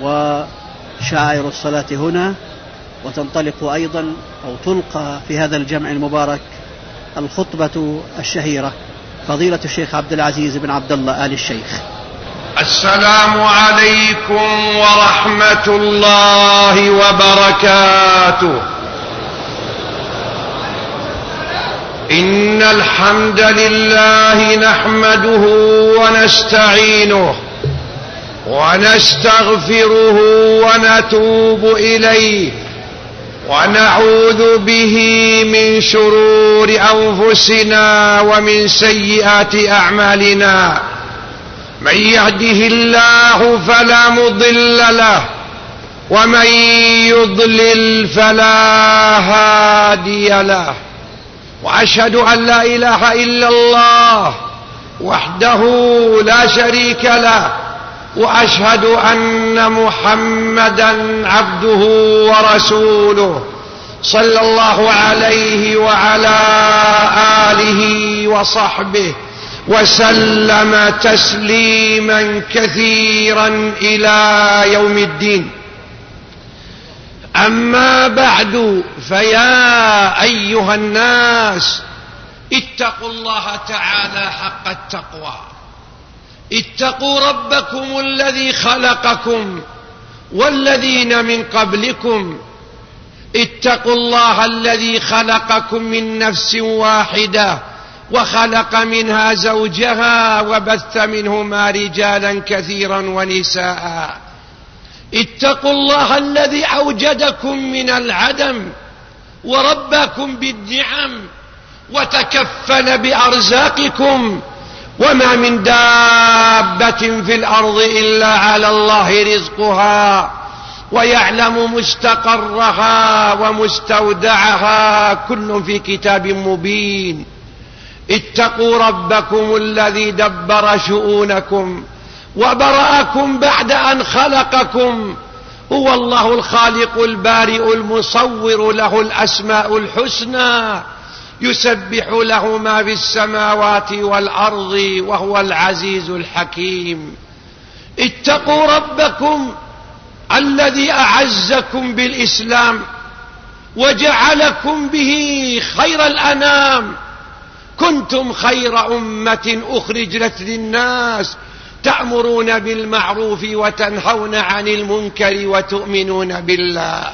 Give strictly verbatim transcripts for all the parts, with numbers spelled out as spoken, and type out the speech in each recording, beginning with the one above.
وشعائر الصلاة هنا، وتنطلق أيضا أو تلقى في هذا الجمع المبارك الخطبة الشهيرة. فضيلة الشيخ عبد العزيز بن عبد الله آل الشيخ. السلام عليكم ورحمة الله وبركاته. إن الحمد لله نحمده ونستعينه ونستغفره ونتوب إليه، ونعوذ به من شرور أنفسنا ومن سيئات أعمالنا. من يهده الله فلا مضل له، ومن يضلل فلا هادي له. وأشهد أن لا إله إلا الله وحده لا شريك له، وأشهد أن محمدا عبده ورسوله صلى الله عليه وعلى آله وصحبه وسلم تسليما كثيرا إلى يوم الدين. أما بعد، فيا أيها الناس اتقوا الله تعالى حق التقوى. اتقوا ربكم الذي خلقكم والذين من قبلكم. اتقوا الله الذي خلقكم من نفس واحدة وخلق منها زوجها وبث منهما رجالا كثيرا ونساء. اتقوا الله الذي أوجدكم من العدم وربكم بالنعم وتكفل بأرزاقكم. وما من دابة في الأرض إلا على الله رزقها ويعلم مستقرها ومستودعها، كل في كتاب مبين. اتقوا ربكم الذي دبر شؤونكم وبرأكم بعد أن خلقكم. هو الله الخالق البارئ المصور، له الأسماء الحسنى، يسبح له ما في السماوات والأرض، وهو العزيز الحكيم. اتقوا ربكم الذي أعزكم بالإسلام وجعلكم به خير الأنام. كنتم خير أمة أخرجت للناس، تأمرون بالمعروف وتنهون عن المنكر وتؤمنون بالله.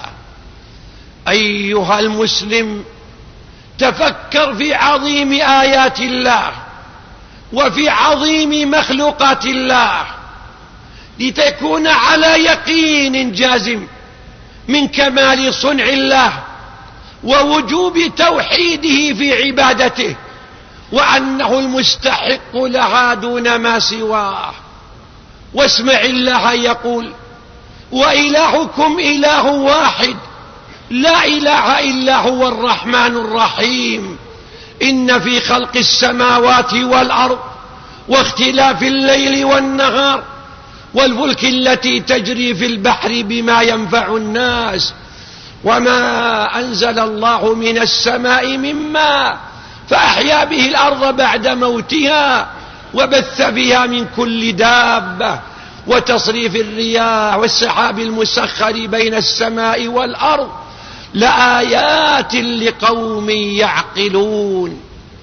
أيها المسلم، تفكر في عظيم آيات الله وفي عظيم مخلوقات الله، لتكون على يقين جازم من كمال صنع الله ووجوب توحيده في عبادته، وأنه المستحق لها دون ما سواه. واسمع الله يقول: وإلهكم إله واحد لا إله إلا هو الرحمن الرحيم. إن في خلق السماوات والأرض واختلاف الليل والنهار والفلك التي تجري في البحر بما ينفع الناس وما أنزل الله من السماء من ماء فأحيا به الأرض بعد موتها وبث فيها من كل دابة وتصريف الرياح والسحاب المسخر بين السماء والأرض لآيات لقوم يعقلون.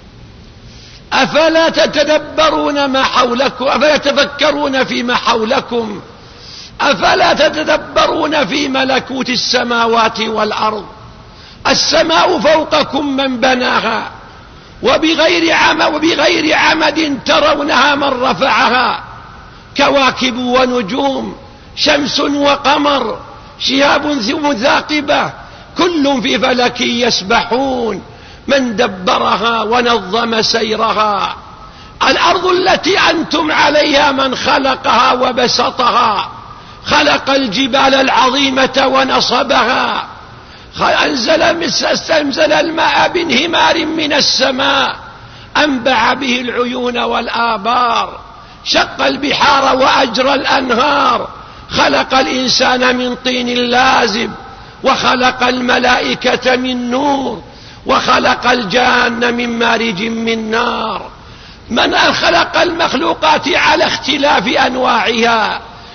أفلا تتدبرون ما حولكم؟ أفلا تفكرون فيما حولكم؟ أفلا تتدبرون في ملكوت السماوات والأرض؟ السماء فوقكم من بناها وبغير عمد, وبغير عمد ترونها من رفعها، كواكب ونجوم، شمس وقمر، شهاب مثاقبة، كل في فلك يسبحون. من دبرها ونظم سيرها؟ الأرض التي أنتم عليها من خلقها وبسطها؟ خلق الجبال العظيمة ونصبها، أنزل, أنزل الماء بانهمار من السماء، أنبع به العيون والآبار، شق البحار وأجرى الأنهار، خلق الإنسان من طين لازب، وخلق الملائكة من نور، وخلق الجان من مارج من نار. من خلق المخلوقات على اختلاف أنواعها،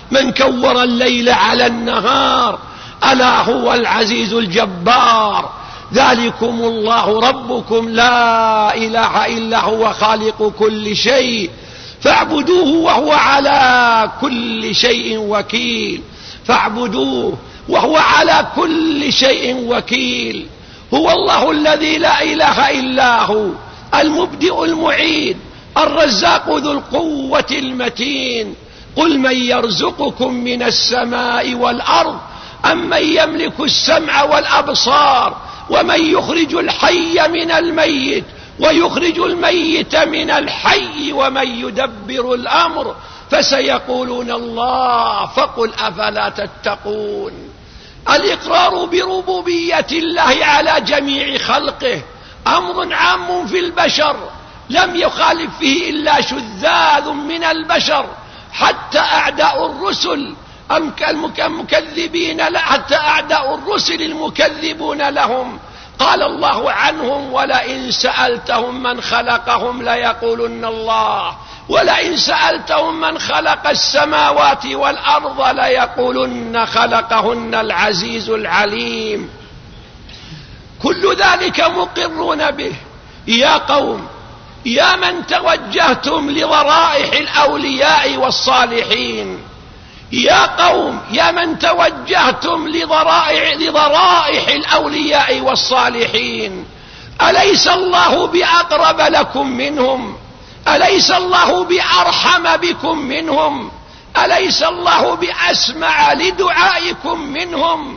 من كور الليل على النهار، ألا هو العزيز الجبار. ذلكم الله ربكم لا إله إلا هو خالق كل شيء فاعبدوه وهو على كل شيء وكيل. فاعبدوه وهو على كل شيء وكيل. هو الله الذي لا إله إلا هو، المبدئ المعيد، الرزاق ذو القوة المتين. قل من يرزقكم من السماء والأرض أم من يملك السمع والأبصار ومن يخرج الحي من الميت ويخرج الميت من الحي ومن يدبر الأمر فسيقولون الله فقل أفلا تتقون. الإقرار بربوبية الله على جميع خلقه أمر عام في البشر لم يخالف فيه إلا شذاذ من البشر، حتى أعداء الرسل المكذبين، حتى أعداء الرسل المكذبون لهم قال الله عنهم ولئن سألتهم من خلقهم ليقولن الله ولئن سألتهم من خلق السماوات والأرض ليقولن خلقهن العزيز العليم. كل ذلك مقرون به. يا قوم يا من توجهتم لضرائح الأولياء والصالحين، يا قوم يا من توجهتم لضرائح, لضرائح الأولياء والصالحين، أليس الله بأقرب لكم منهم؟ أليس الله بأرحم بكم منهم؟ أليس الله بأسمع لدعائكم منهم؟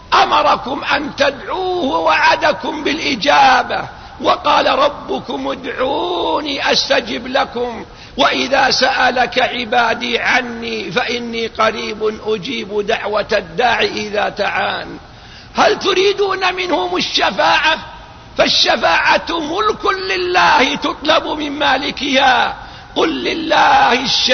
أمركم أن تدعوه ووعدكم بالإجابة وقال ربكم ادعوني أستجب لكم وإذا سألك عبادي عني فإني قريب أجيب دعوة الداعي إذا دعان. هل تريدون منهم الشفاعة؟ فالشفاعة ملك لله تطلب من مالكها. قل لله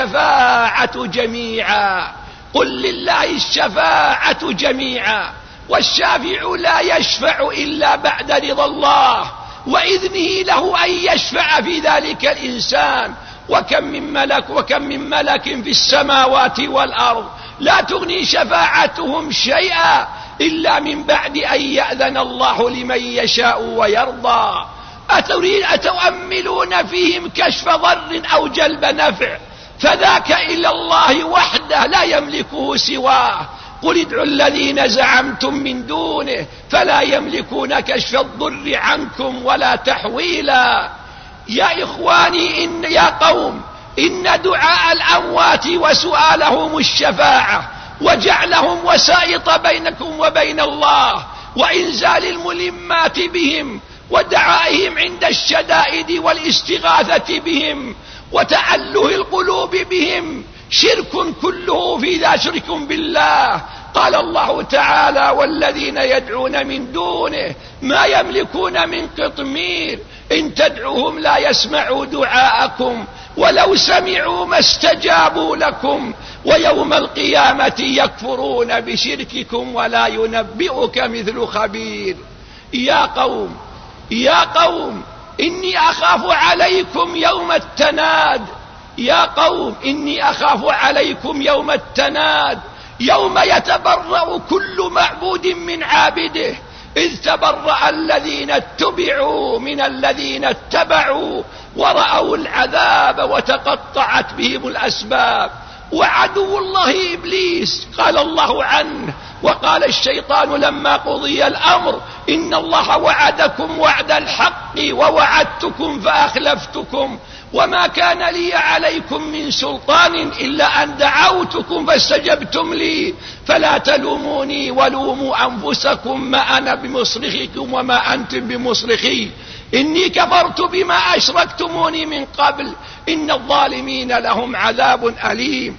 الشفاعة جميعا، قل لله الشفاعة جميعا، والشافع لا يشفع إلا بعد رضا الله وإذنه له أن يشفع في ذلك الإنسان. وكم من ملك وكم من ملك في السماوات والأرض لا تغني شفاعتهم شيئا إلا من بعد أن يأذن الله لمن يشاء ويرضى. أتريد أتؤملون فيهم كشف ضر أو جلب نفع؟ فذاك إلى الله وحده لا يملكه سواه. قل ادعوا الذين زعمتم من دونه فلا يملكون كشف الضر عنكم ولا تحويلا. يا إخواني إن يا قوم إن دعاء الأموات وسؤالهم الشفاعة وجعلهم وسائط بينكم وبين الله وإنزال الملمات بهم ودعائهم عند الشدائد والاستغاثة بهم وتعله القلوب بهم شرك كله في ذا شرك بالله. قال الله تعالى والذين يدعون من دونه ما يملكون من قطمير إن تدعوهم لا يسمعوا دعاءكم ولو سمعوا ما استجابوا لكم ويوم القيامة يكفرون بشرككم ولا ينبئك مثل خبير. يا قوم يا قوم إني أخاف عليكم يوم التناد. يا قوم إني أخاف عليكم يوم التناد يوم يتبرأ كل معبود من عابده إذ تبرأ الذين اتبعوا من الذين اتبعوا ورأوا العذاب وتقطعت بهم الأسباب. وعدو الله إبليس قال الله عنه وقال الشيطان لما قضي الأمر إن الله وعدكم وعد الحق ووعدتكم فأخلفتكم وما كان لي عليكم من سلطان إلا أن دعوتكم فاستجبتم لي فلا تلوموني ولوموا أنفسكم ما أنا بمصرخكم وما أنتم بمصرخي إني كفرت بما أشركتموني من قبل إن الظالمين لهم عذاب أليم.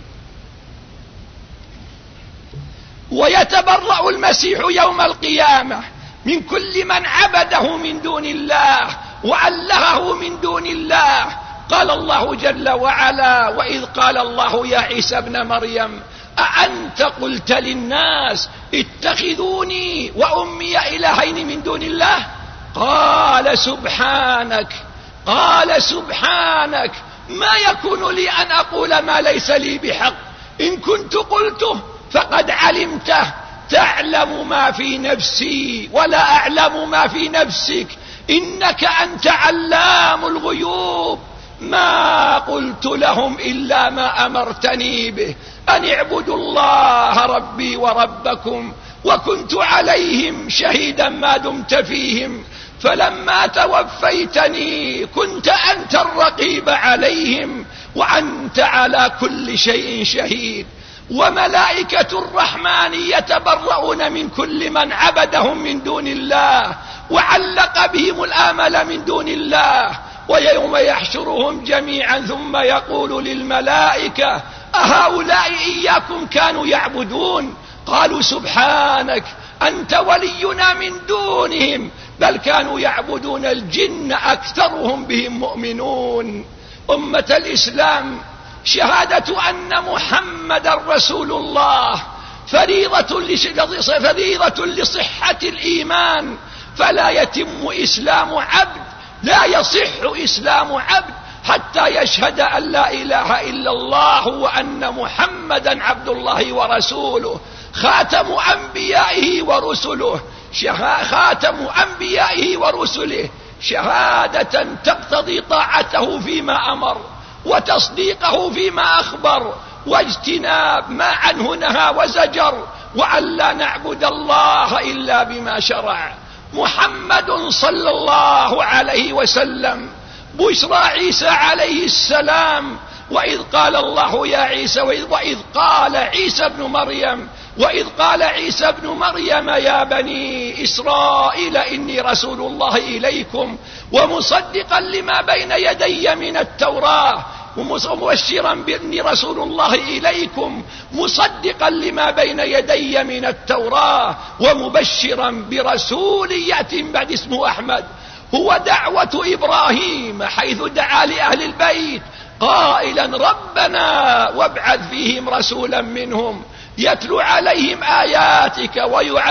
ويتبرأ المسيح يوم القيامة من كل من عبده من دون الله وألهه من دون الله. قال الله جل وعلا وإذ قال الله يا عيسى ابن مريم أأنت قلت للناس اتخذوني وأمي إلهين من دون الله قال سبحانك قال سبحانك ما يكون لي أن أقول ما ليس لي بحق إن كنت قلته فقد علمته، تعلم ما في نفسي ولا أعلم ما في نفسك، إنك أنت علام الغيوب. ما قلت لهم إلا ما أمرتني به، أن اعبدوا الله ربي وربكم، وكنت عليهم شهيدا ما دمت فيهم، فلما توفيتني كنت أنت الرقيب عليهم، وأنت على كل شيء شهيد. وملائكة الرحمن يتبرؤون من كل من عبدهم من دون الله وعلق بهم الآمل من دون الله، ويوم يحشرهم جميعا ثم يقول للملائكة أهؤلاء إياكم كانوا يعبدون؟ قالوا سبحانك أنت ولينا من دونهم، بل كانوا يعبدون الجن أكثرهم بهم مؤمنون. أمة الإسلام، شهادة أن محمد رسول الله فريضة فريضة لصحة الإيمان، فلا يتم إسلام عبد، لا يصح إسلام عبد حتى يشهد أن لا إله إلا الله وأن محمدا عبد الله ورسوله، خاتم أنبيائه ورسله، خاتم أنبيائه ورسله، شهادة تقتضي طاعته فيما أمر وتصديقه فيما أخبر واجتناب ما عنه نهى وزجر، وأن لا نعبد الله إلا بما شرع. محمد صلى الله عليه وسلم بشرى عيسى عليه السلام، وإذ قال الله يا عيسى وإذ قال عيسى ابن مريم وإذ قال عيسى ابن مريم يا بني إسرائيل إني رسول الله إليكم ومصدقا لما بين يدي من التوراة ومبشرا بإني رسول الله إليكم مصدقا لما بين يدي من التوراة ومبشرا برسول يأتي بعد اسمه أحمد. هو دعوة إبراهيم حيث دعا لأهل البيت قائلا ربنا وابعث فيهم رسولا منهم يتلو عليهم آياتك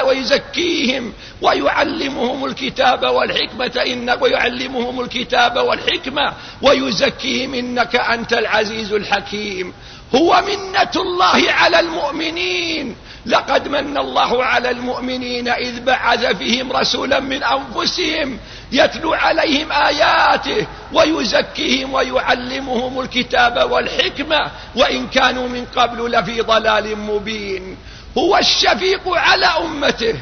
ويزكيهم ويعلمهم الكتاب والحكمة إنك ويعلمهم الكتاب والحكمة ويزكيهم إنك أنت العزيز الحكيم. هو منة الله على المؤمنين، لقد من الله على المؤمنين إذ بعث فيهم رسولا من أنفسهم يتلو عليهم آياته ويزكيهم ويعلمهم الكتاب والحكمة وإن كانوا من قبل لفي ضلال مبين. هو الشفيق على أمته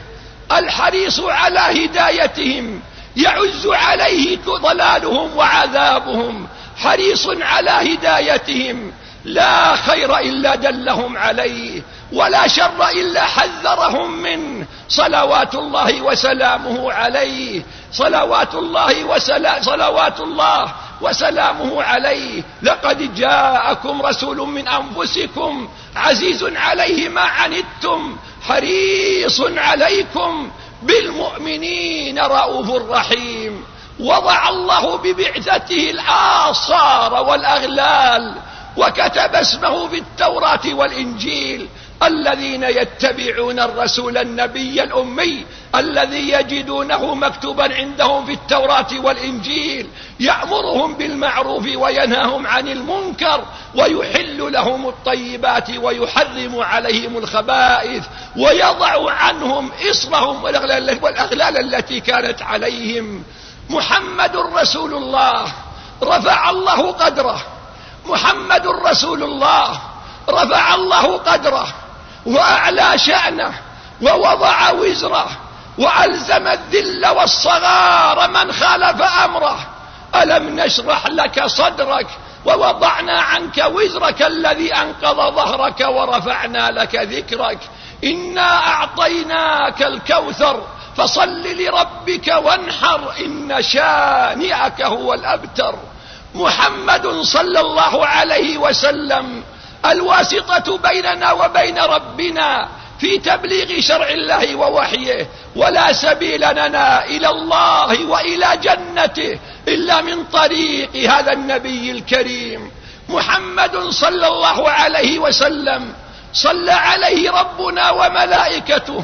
الحريص على هدايتهم، يعز عليه ضلالهم وعذابهم، حريص على هدايتهم، لا خير إلا دلهم عليه ولا شر إلا حذرهم منه، صلوات الله وسلامه عليه، صلوات الله وسلام صلوات الله وسلامه عليه. لقد جاءكم رسول من أنفسكم عزيز عليه ما عنتم حريص عليكم بالمؤمنين رؤوف رحيم. وضع الله ببعثته الآصار والأغلال وكتب اسمه في التوراة والإنجيل الذين يتبعون الرسول النبي الأمي الذي يجدونه مكتوبا عندهم في التوراة والإنجيل يأمرهم بالمعروف وينهاهم عن المنكر ويحل لهم الطيبات ويحرم عليهم الخبائث ويضع عنهم إصرهم والأغلال التي كانت عليهم. محمد رسول الله رفع الله قدره، محمد رسول الله رفع الله قدره وأعلى شأنه ووضع وزره وألزم الذل والصغار من خالف أمره. ألم نشرح لك صدرك ووضعنا عنك وزرك الذي أنقض ظهرك ورفعنا لك ذكرك. إنا أعطيناك الكوثر فصل لربك وانحر إن شانئك هو الأبتر. محمد صلى الله عليه وسلم الواسطة بيننا وبين ربنا في تبليغ شرع الله ووحيه، ولا سبيل لنا إلى الله وإلى جنته إلا من طريق هذا النبي الكريم. محمد صلى الله عليه وسلم صلى عليه ربنا وملائكته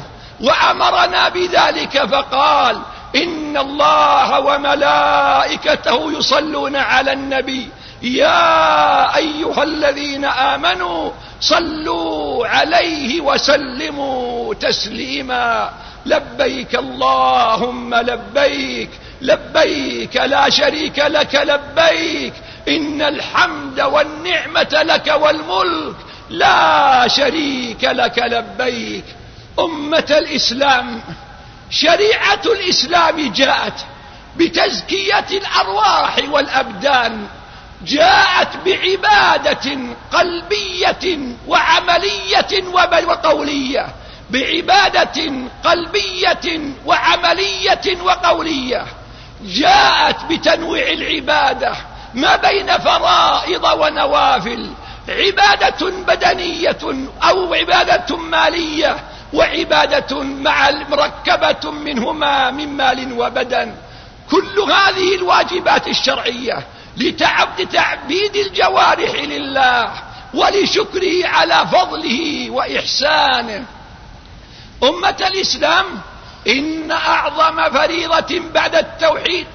وأمرنا بذلك فقال إن الله وملائكته يصلون على النبي يا أيها الذين آمنوا صلوا عليه وسلموا تسليما. لبيك اللهم لبيك، لبيك لا شريك لك لبيك، إن الحمد والنعمة لك والملك لا شريك لك لبيك. أمة الإسلام، شريعة الإسلام جاءت بتزكية الأرواح والأبدان، جاءت بعبادة قلبية وعملية وقولية، بعبادة قلبية وعملية وقولية. جاءت بتنويع العبادة ما بين فرائض ونوافل، عبادة بدنية أو عبادة مالية، وعبادة مع مركبة منهما من مال وبدن. كل هذه الواجبات الشرعية لتعبيد الجوارح لله ولشكره على فضله وإحسانه. أمة الإسلام، إن أعظم فريضة بعد التوحيد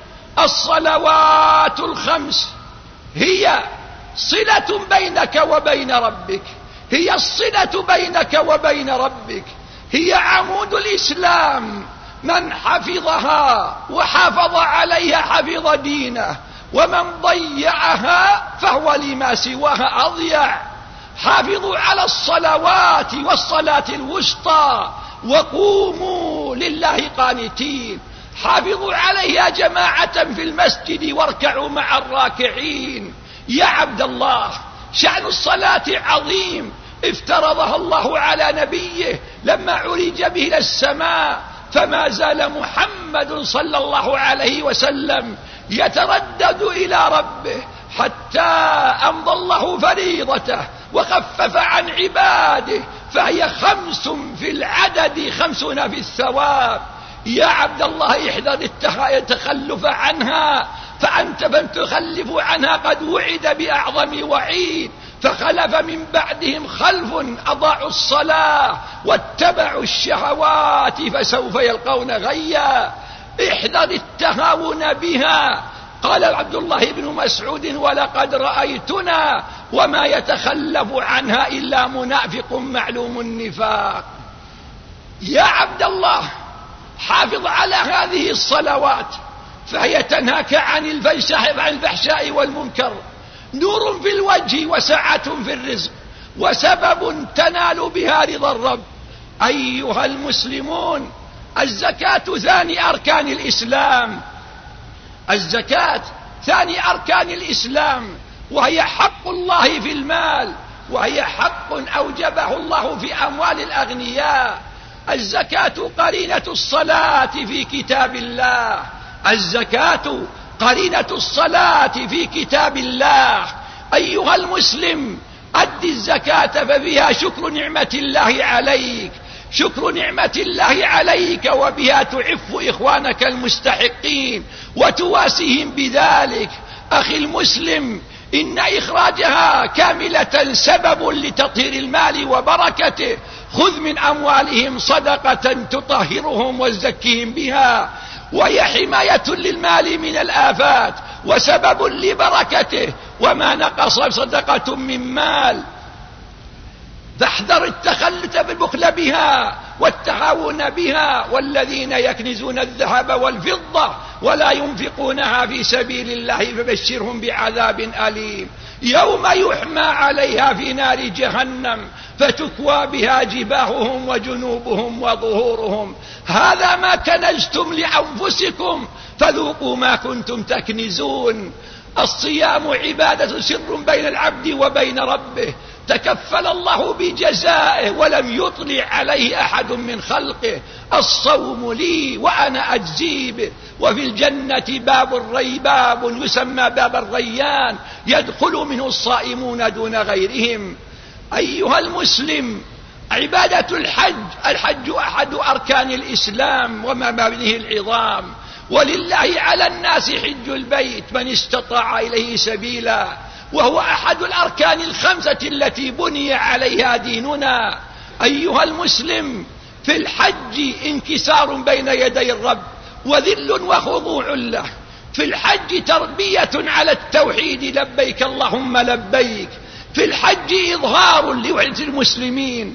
الصلوات الخمس، هي صلة بينك وبين ربك، هي الصلة بينك وبين ربك، هي عمود الإسلام. من حفظها وحافظ عليها حفظ دينه، ومن ضيعها فهو لما سواها أضيع. حافظوا على الصلوات والصلاة الوسطى وقوموا لله قانتين. حافظوا عليها جماعة في المسجد واركعوا مع الراكعين. يا عبد الله، شأن الصلاة عظيم، افترضها الله على نبيه لما عرج به إلى السماء، فما زال محمد صلى الله عليه وسلم يتردد إلى ربه حتى أمضى الله فريضته وخفف عن عباده، فهي خمس في العدد خمسون في الثواب. يا عبد الله، احذر التخلف عنها، فأنت من تخلف عنها قد وعد بأعظم وعيد. فخلف من بعدهم خلف أضاعوا الصلاة واتبعوا الشهوات فسوف يلقون غيا. احذر التهاون بها. قال عبد الله بن مسعود: ولقد رأيتنا وما يتخلف عنها إلا منافق معلوم النفاق. يا عبد الله، حافظ على هذه الصلوات، فهي تنهاك عن الفحشاء والمنكر، نور في الوجه وسعة في الرزق، وسبب تنال بها رضا الرب. أيها المسلمون، الزكاة ثاني أركان الإسلام، الزكاة ثاني أركان الإسلام، وهي حق الله في المال، وهي حق أوجبه الله في أموال الأغنياء. الزكاة قرينة الصلاة في كتاب الله، الزكاة قرينة الصلاة في كتاب الله. أيها المسلم، أد الزكاة فبها شكر نعمة الله عليك، شكر نعمة الله عليك، وبها تعف إخوانك المستحقين وتواسيهم بذلك. أخي المسلم، إن إخراجها كاملة سبب لتطهير المال وبركته. خذ من أموالهم صدقة تطهرهم وتزكيهم بها، وهي حماية للمال من الآفات وسبب لبركته. وما نقص صدقة من مال، فاحذر التخلت بالبخل بها والتهاون بها. والذين يكنزون الذهب والفضة ولا ينفقونها في سبيل الله فبشرهم بعذاب أليم، يوم يحمى عليها في نار جهنم فتكوى بها جباههم وجنوبهم وظهورهم، هذا ما كنزتم لأنفسكم فذوقوا ما كنتم تكنزون. الصيام عبادة سر بين العبد وبين ربه، تكفل الله بجزائه ولم يطلع عليه أحد من خلقه. الصوم لي وأنا أجزي به. وفي الجنة باب الري باب يسمى باب الريان، يدخل منه الصائمون دون غيرهم. أيها المسلم، عبادة الحج، الحج أحد أركان الإسلام ومبانيه العظام. ولله على الناس حج البيت من استطاع إليه سبيلا، وهو أحد الأركان الخمسة التي بني عليها ديننا. أيها المسلم، في الحج انكسار بين يدي الرب وذل وخضوع له، في الحج تربية على التوحيد، لبيك اللهم لبيك. في الحج إظهار لوحدة المسلمين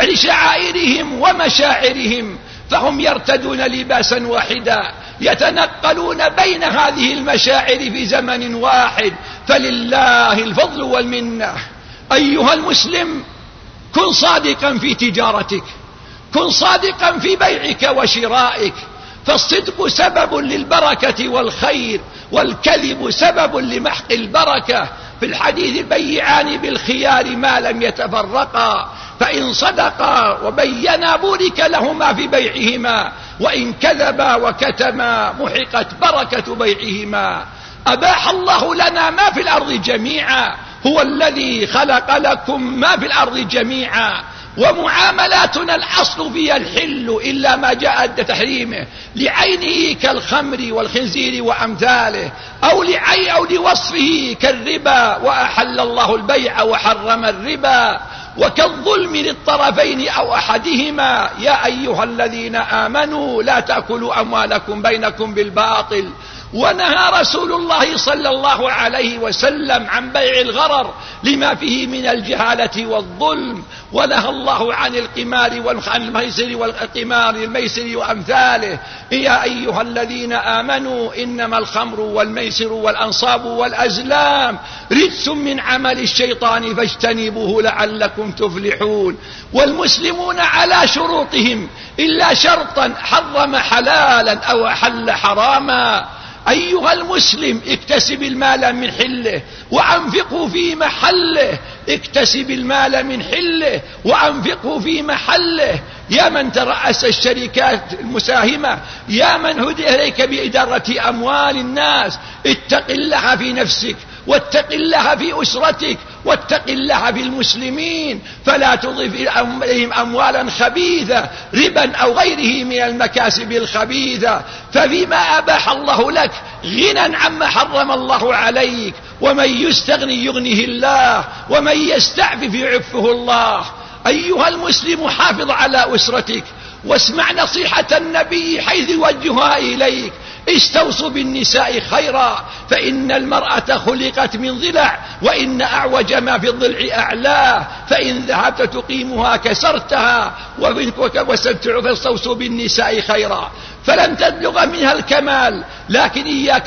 ولشعائرهم ومشاعرهم، فهم يرتدون لباسا واحدا، يتنقلون بين هذه المشاعر في زمن واحد، فلله الفضل والمنة. أيها المسلم، كن صادقا في تجارتك، كن صادقا في بيعك وشرائك، فالصدق سبب للبركة والخير، والكذب سبب لمحق البركة. في الحديث بيعان بالخيار ما لم يتفرقا، فإن صدقا وبينا بورك لهما في بيعهما، وإن كذبا وكتما محقت بركة بيعهما. أباح الله لنا ما في الأرض جميعا، هو الذي خلق لكم ما في الأرض جميعا، ومعاملاتنا الأصل فيها الحل إلا ما جاء تحريمه لعينه كالخمر والخنزير وأمثاله، أو لعي أو لوصفه كالربا، وأحل الله البيع وحرم الربا، وكالظلم للطرفين أو أحدهما. يا أيها الذين آمنوا لا تأكلوا أموالكم بينكم بالباطل. ونهى رسول الله صلى الله عليه وسلم عن بيع الغرر لما فيه من الجهالة والظلم. ونهى الله عن القمار وعن الميسر والقمار الميسر وأمثاله. يا أيها الذين آمنوا إنما الخمر والميسر والأنصاب والأزلام رجس من عمل الشيطان فاجتنبوه لعلكم تفلحون. والمسلمون على شروطهم إلا شرطا حرم حلالا أو أحل حراما. أيها المسلم، اكتسب المال من حله وأنفقه في محله، اكتسب المال من حله وأنفقه في محله. يا من ترأس الشركات المساهمة، يا من هدي إليك بإدارة أموال الناس، اتق الله في نفسك، واتق الله في أسرتك، واتق الله في المسلمين، فلا تضف إليهم أموالا خبيثة، ربا أو غيره من المكاسب الخبيثة. ففيما أباح الله لك غنى عما حرم الله عليك، ومن يستغني يغنيه الله، ومن يستعفف يعفه الله. أيها المسلم، حافظ على أسرتك، واسمع نصيحة النبي حيث يوجهها إليك: استوصوا بالنساء خيرا، فإن المرأة خلقت من ضلع، وإن أعوج ما في الضلع أعلاه، فإن ذهبت تقيمها كسرتها، فاستوصوا بالنساء خيرا. فلن تبلغ منها الكمال، لكن إياك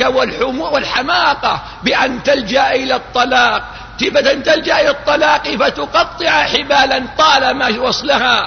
والحماقة بأن تلجأ إلى الطلاق، تبدا تلجأ إلى الطلاق فتقطع حبالا طالما وصلها،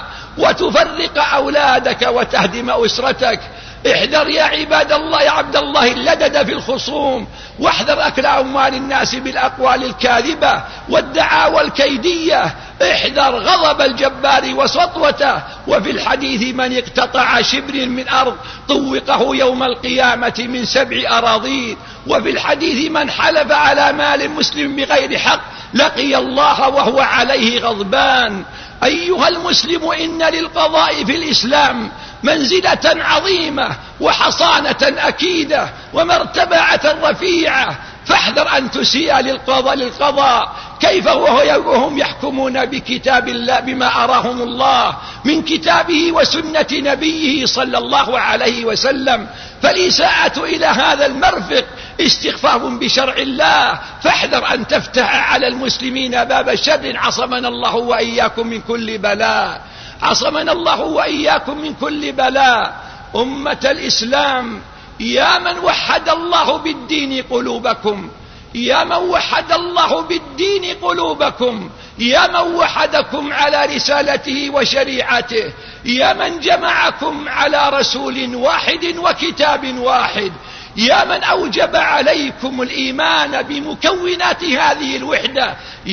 وتفرق أولادك وتهدم أسرتك. احذر يا عباد الله، يا عبد الله، اللدد في الخصوم، واحذر أكل أموال الناس بالأقوال الكاذبة والدعاوى الكيدية. احذر غضب الجبار وسطوته. وفي الحديث: من اقتطع شبر من أرض طوقه يوم القيامة من سبع أراضين. وفي الحديث: من حلف على مال مسلم بغير حق لقي الله وهو عليه غضبان. أيها المسلم، إن للقضاء في الإسلام منزلة عظيمة وحصانة أكيدة ومرتبة رفيعة، فاحذر أن تسيء للقضاء, للقضاء كيف وهم يحكمون بكتاب الله، بما أراهم الله من كتابه وسنة نبيه صلى الله عليه وسلم. فالإساءة إلى هذا المرفق استخفاف بشرع الله، فاحذر أن تفتح على المسلمين باب شر. عصمنا الله وإياكم من كل بلاء، عصمنا الله وإياكم من كل بلاء. أمة الإسلام، يا من وحد الله بالدين قلوبكم، يا من وحد الله بالدين قلوبكم، يا من وحدكم على رسالته وشريعته، يا من جمعكم على رسول واحد وكتاب واحد، يا من أوجب عليكم الإيمان بمكونات هذه الوحدة.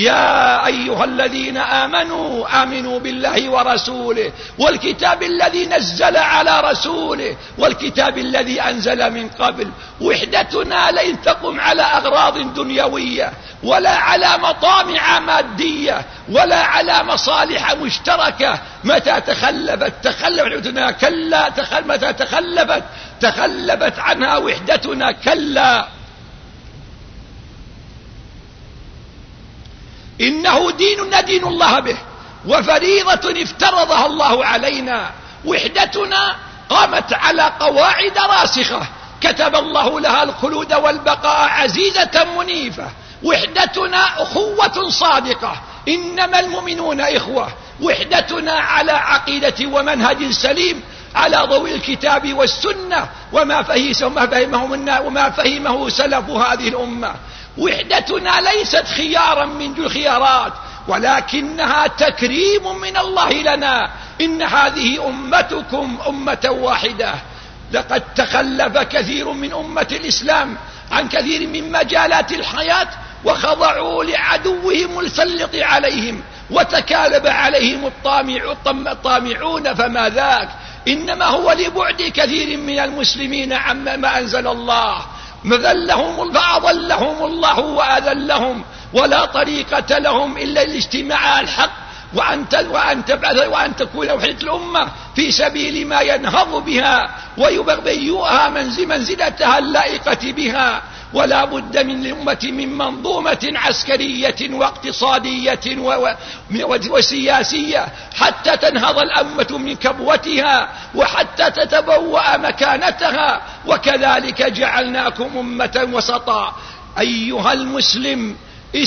يا أيها الذين آمنوا آمنوا بالله ورسوله والكتاب الذي نزل على رسوله والكتاب الذي أنزل من قبل. وحدتنا لن تقم على أغراض دنيوية، ولا على مطامع مادية، ولا على مصالح مشتركة. متى تخلفت تخلفت وحدتنا؟ كلا. تخل... متى تخلفت تخلفت عنها وحدتنا؟ كلا. إنه دين ندين الله به، وفريضة افترضها الله علينا. وحدتنا قامت على قواعد راسخة كتب الله لها الخلود والبقاء عزيزة منيفة. وحدتنا أخوة صادقة، إنما المؤمنون إخوة. وحدتنا على عقيدة ومنهج سليم على ضوء الكتاب والسنة وما فهمه وما فهمه سلف هذه الأمة. وحدتنا ليست خيارا من الخيارات، ولكنها تكريم من الله لنا. إن هذه أمتكم أمة واحدة. لقد تخلف كثير من أمة الإسلام عن كثير من مجالات الحياة، وخضعوا لعدوهم المسلط عليهم، وتكالب عليهم الطامعون، فما ذاك؟ إنما هو لبعد كثير من المسلمين عما ما أنزل الله، مذلهم فأضلهم الله وأذلهم، ولا طريقة لهم إلا الاجتماع على الحق، وأن وأن تبعث وأن تكون وحدة الأمة في سبيل ما ينهض بها ويبيئها منزلتها اللائقة بها. ولا بد من الأمة من منظومة عسكرية واقتصادية وسياسية حتى تنهض الأمة من كبوتها وحتى تتبوأ مكانتها. وكذلك جعلناكم أمة وسطا. أيها المسلم،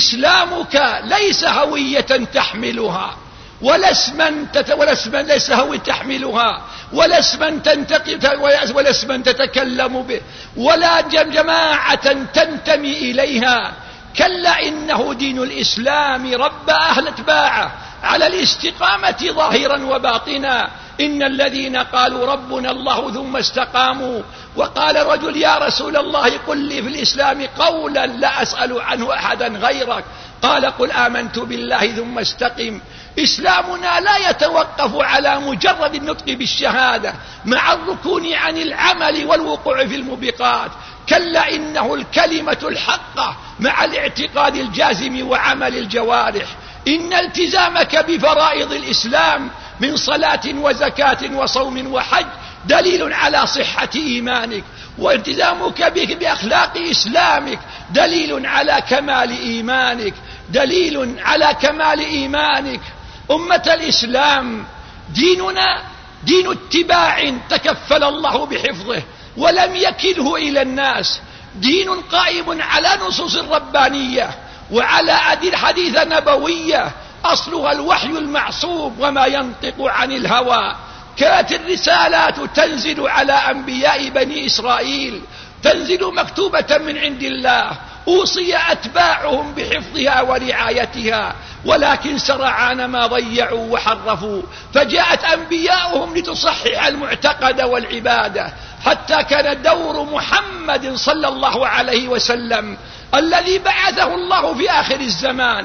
إسلامك ليس هوية تحملها، ولا اسما ولا اسما ليس هوية تحملها، ولا اسما تنتقي ولا اسما تتكلم به، ولا جماعة تنتمي إليها. كلا، إنه دين الإسلام رب أهل اتباعه على الاستقامة ظاهرا وباطنا. إن الذين قالوا ربنا الله ثم استقاموا. وقال رجل: يا رسول الله قل لي في الإسلام قولا لا أسأل عنه أحدا غيرك. قال: قل آمنت بالله ثم استقم. إسلامنا لا يتوقف على مجرد النطق بالشهادة مع الركون عن العمل والوقوع في الموبقات. كلا، إنه الكلمة الحقة مع الاعتقاد الجازم وعمل الجوارح. إن التزامك بفرائض الإسلام من صلاة وزكاة وصوم وحج دليل على صحة إيمانك، والتزامك بأخلاق إسلامك دليل على كمال إيمانك دليل على كمال إيمانك. أمة الإسلام، ديننا دين اتباع تكفل الله بحفظه ولم يكله إلى الناس. دين قائم على نصوص الربانية وعلى أدل حديث نبوية أصلها الوحي المعصوم وما ينطق عن الهوى. كانت الرسالات تنزل على أنبياء بني إسرائيل، تنزل مكتوبة من عند الله، أوصي أتباعهم بحفظها ورعايتها، ولكن سرعان ما ضيعوا وحرفوا، فجاءت أنبياؤهم لتصحح المعتقد والعبادة. حتى كان دور محمد صلى الله عليه وسلم الذي بعثه الله في آخر الزمان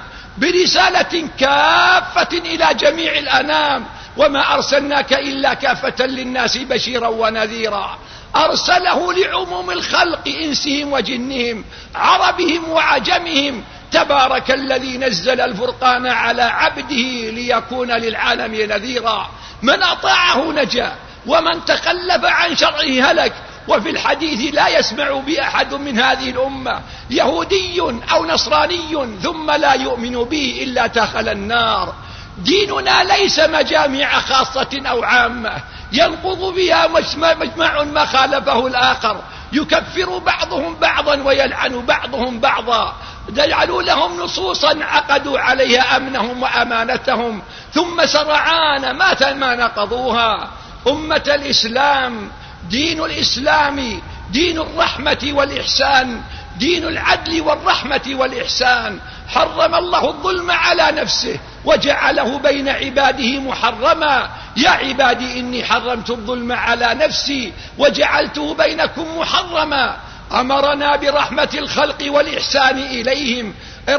برسالة كافة إلى جميع الأنام: وما أرسلناك إلا كافة للناس بشيرا ونذيرا. أرسله لعموم الخلق، إنسهم وجنهم، عربهم وعجمهم. تبارك الذي نزل الفرقان على عبده ليكون للعالم نذيرا. من أطاعه نجا، ومن تخلف عن شرعه هلك. وفي الحديث: لا يسمع بأحد من هذه الأمة يهودي أو نصراني ثم لا يؤمن به إلا دخل النار. ديننا ليس مجامع خاصة أو عامة ينقض بها مجمع ما خالفه الآخر، يكفر بعضهم بعضا ويلعن بعضهم بعضا. جعلوا لهم نصوصا عقدوا عليها أمنهم وأمانتهم، ثم سرعان ما ما نقضوها. أمة الإسلام، دين الإسلام دين الرحمة والإحسان، دين العدل والرحمة والإحسان. حرم الله الظلم على نفسه وجعله بين عباده محرما. يا عبادي إني حرمت الظلم على نفسي وجعلته بينكم محرما. أمرنا برحمة الخلق والإحسان إليهم.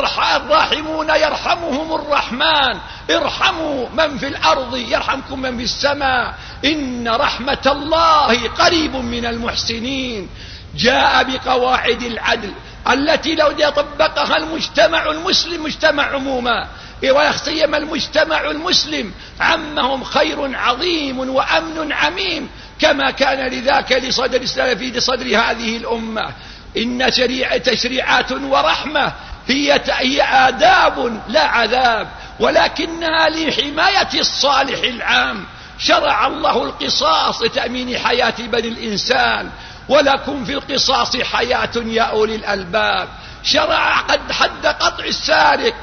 الراحمون يرحمهم الرحمن، ارحموا من في الأرض يرحمكم من في السماء، إن رحمة الله قريب من المحسنين. جاء بقواعد العدل التي لو طبقها المجتمع المسلم، مجتمع عموما ويخصيما المجتمع المسلم، عمهم خير عظيم وأمن عميم، كما كان لذاك لصدر الإسلام في صدر هذه الأمة. إن شريعة تشريعات ورحمة هي هي آداب لا عذاب، ولكنها لحماية الصالح العام. شرع الله القصاص لتأمين حياة بني الإنسان، ولكم في القصاص حياة يا أولي الألباب. شرع قد حد قطع السارق،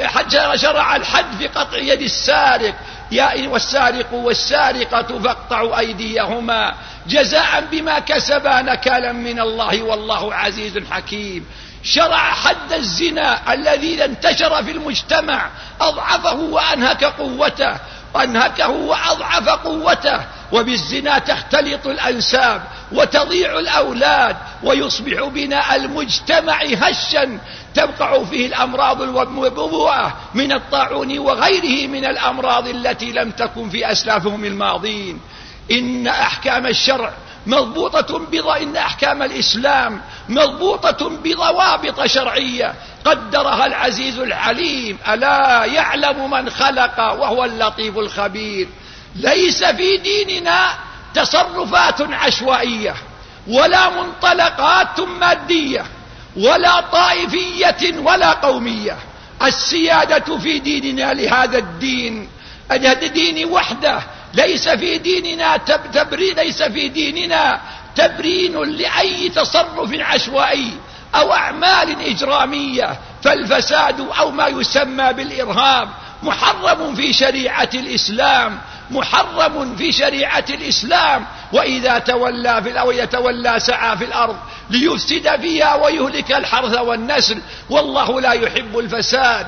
شرع الحد في قطع يد السارق، يا والسارق والسارقة فاقطعوا أيديهما جزاء بما كسبا نكالا من الله والله عزيز حكيم. شرع حد الزنا الذي انتشر في المجتمع، أضعفه وأنهك قوته، أنهكه وأضعف قوته، وبالزنا تختلط الأنساب وتضيع الأولاد ويصبح بناء المجتمع هشا تبقع فيه الأمراض والوبوءة من الطاعون وغيره من الأمراض التي لم تكن في أسلافهم الماضين. إن أحكام الشرع مضبوطة بض... إن أحكام الإسلام مضبوطة بضوابط شرعية قدرها العزيز العليم. ألا يعلم من خلق وهو اللطيف الخبير. ليس في ديننا تصرفات عشوائية ولا منطلقات مادية ولا طائفية ولا قومية. السيادة في ديننا لهذا الدين الدين وحده. ليس في ديننا تبرين ليس في ديننا تبرين لأي تصرف عشوائي أو أعمال إجرامية. فالفساد أو ما يسمى بالإرهاب محرم في شريعة الإسلام، محرم في شريعة الإسلام. وإذا تولى في أو يتولى سعى في الأرض ليفسد فيها ويهلك الحرث والنسل والله لا يحب الفساد.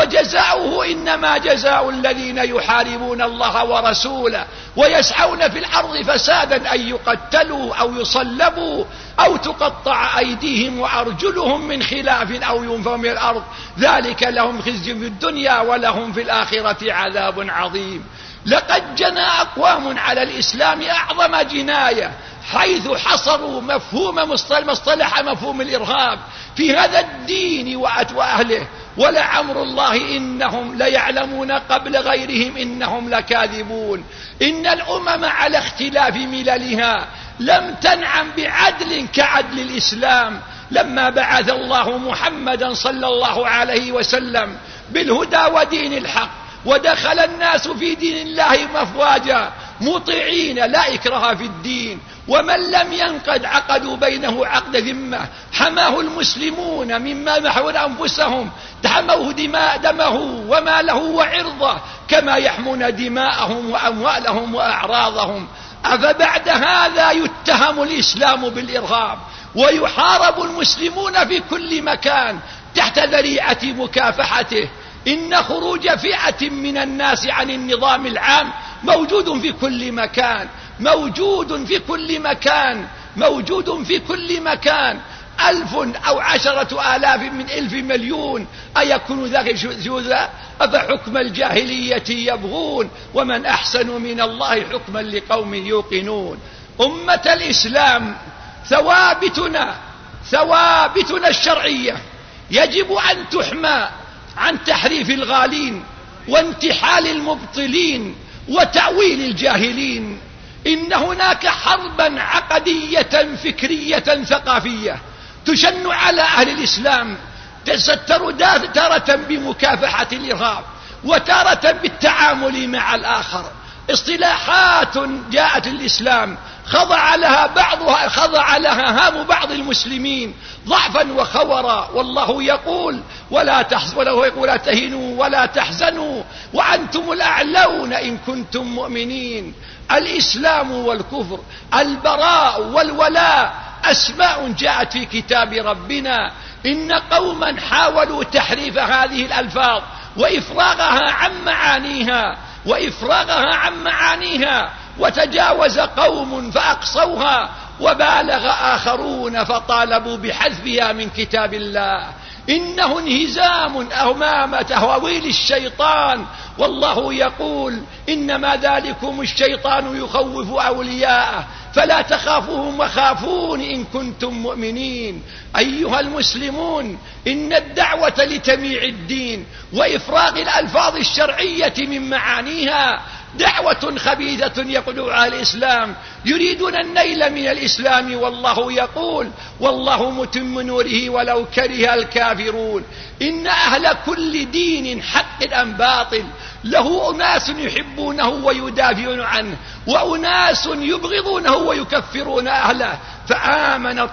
وجزاؤه إنما جزاء الذين يحاربون الله ورسوله ويسعون في الأرض فسادا أن يقتلوا أو يصلبوا أو تقطع أيديهم وأرجلهم من خلاف أو ينفوا من الأرض ذلك لهم خزي في الدنيا ولهم في الآخرة عذاب عظيم. لقد جنى أقوام على الإسلام أعظم جناية حيث حصروا مفهوم مصطلح مفهوم الإرهاب في هذا الدين وأهله. ولعمر الله إنهم ليعلمون قبل غيرهم إنهم لكاذبون. إن الأمم على اختلاف مللها لم تنعم بعدل كعدل الإسلام. لما بعث الله محمدا صلى الله عليه وسلم بالهدى ودين الحق ودخل الناس في دين الله مفواجا مطيعين لا إكراه في الدين. ومن لم ينقد عقدوا بينه عقد ذمة حماه المسلمون مما محون أنفسهم تحموه دماء دمه وماله وعرضه كما يحمون دماءهم وأموالهم وأعراضهم. أفبعد هذا يتهم الإسلام بالإرهاب ويحارب المسلمون في كل مكان تحت ذريعة مكافحته؟ إن خروج فئة من الناس عن النظام العام موجود في كل مكان، موجود في كل مكان، موجود في كل مكان. ألف أو عشرة آلاف من ألف مليون أيكون ذاك شذا؟ أفحكم الجاهلية يبغون ومن أحسن من الله حكما لقوم يوقنون. أمة الإسلام ثوابتنا ثوابتنا الشرعية يجب أن تحمى عن تحريف الغالين وانتحال المبطلين وتأويل الجاهلين. إن هناك حربا عقدية فكرية ثقافية تشن على أهل الإسلام تستر تارة بمكافحة الإرهاب وتارة بالتعامل مع الآخر. اصطلاحات جاءت الإسلام خضع لها بعضها خضع لها هام بعض المسلمين ضعفا وخورا. والله يقول ولا تحزنوا ولا يقول لا تهنوا ولا تحزنوا وأنتم الأعلون إن كنتم مؤمنين. الإسلام والكفر البراء والولاء أسماء جاءت في كتاب ربنا. إن قوما حاولوا تحريف هذه الألفاظ وإفراغها عن معانيها وإفراغها عن معانيها وتجاوز قوم فأقصوها وبالغ آخرون فطالبوا بحذفها من كتاب الله. إنه انهزام أمام تهويل الشيطان. والله يقول إنما ذلكم الشيطان يخوف أولياءه فلا تخافوهم وخافون إن كنتم مؤمنين. أيها المسلمون إن الدعوة لتمييع الدين وإفراغ الألفاظ الشرعية من معانيها دعوة خبيثة يقولها الإسلام يريدون النيل من الإسلام. والله يقول والله متم نوره ولو كره الكافرون. إن أهل كل دين حق أم باطل له أناس يحبونه ويدافعون عنه، وأناس يبغضونه ويكفرون أهله. فآمنت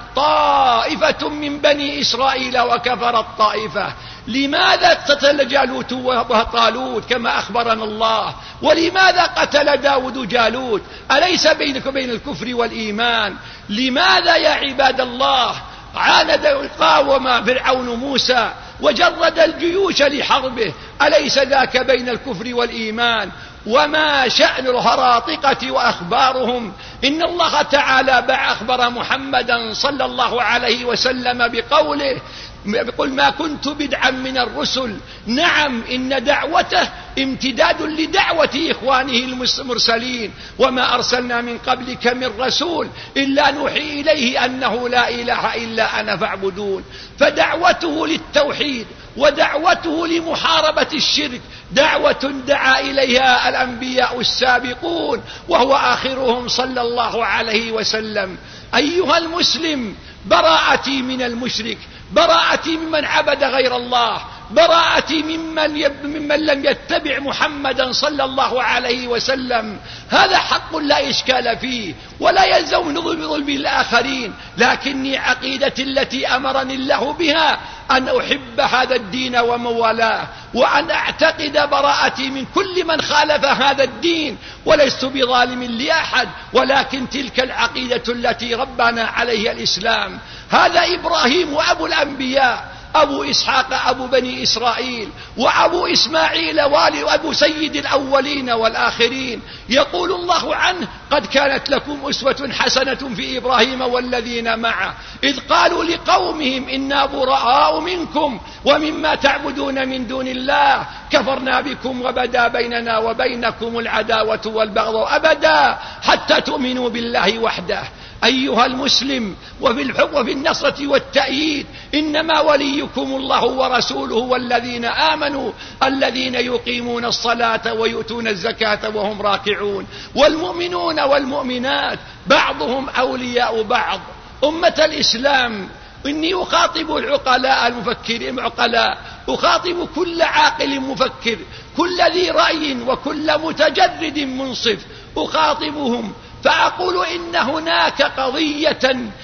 طائفة من بني إسرائيل وكفرت طائفة. لماذا قتل جالوت وطالوت كما أخبرنا الله؟ ولماذا قتل داود جالوت؟ أليس بينك وبين الكفر والإيمان؟ لماذا يا عباد الله عاند قاوم فرعون موسى وجرد الجيوش لحربه؟ أليس ذاك بين الكفر والإيمان؟ وما شأن الهراطقة وأخبارهم؟ إن الله تعالى أخبر محمدا صلى الله عليه وسلم بقوله: يقول: ما كنت بدعا من الرسل. نعم، إن دعوته امتداد لدعوة إخوانه المرسلين. وما أرسلنا من قبلك من رسول إلا نوحي إليه أنه لا إله إلا أنا فاعبدون. فدعوته للتوحيد ودعوته لمحاربة الشرك دعوة دعا إليها الأنبياء السابقون، وهو آخرهم صلى الله عليه وسلم. أيها المسلم، براءتي من المشرك، براءتي ممن عبد غير الله، براءتي ممن, يب ممن لم يتبع محمدا صلى الله عليه وسلم. هذا حق لا إشكال فيه، ولا يلزم من ظلم الآخرين، لكني عقيدتي التي أمرني الله بها أن أحب هذا الدين وموالاه، وأن أعتقد براءتي من كل من خالف هذا الدين، ولست بظالم لأحد، ولكن تلك العقيدة التي ربنا عليها الإسلام. هذا إبراهيم أبو الأنبياء، أبو إسحاق أبو بني إسرائيل، وأبو إسماعيل والي وأبو سيد الأولين والآخرين. يقول الله عنه: قد كانت لكم أسوة حسنة في إبراهيم والذين معه إذ قالوا لقومهم إنا براء منكم ومما تعبدون من دون الله كفرنا بكم وبدا بيننا وبينكم العداوة والبغضاء أبدا حتى تؤمنوا بالله وحده. أيها المسلم، وفي الحب وفي النصرة والتأييد إنما وليكم الله ورسوله والذين آمنوا الذين يقيمون الصلاة ويؤتون الزكاة وهم راكعون، والمؤمنون والمؤمنات بعضهم أولياء بعض. أمة الإسلام، إني أخاطب العقلاء المفكرين المعقلاء، أخاطب كل عاقل مفكر، كل ذي رأي وكل متجرد منصف، أخاطبهم فأقول إن هناك قضية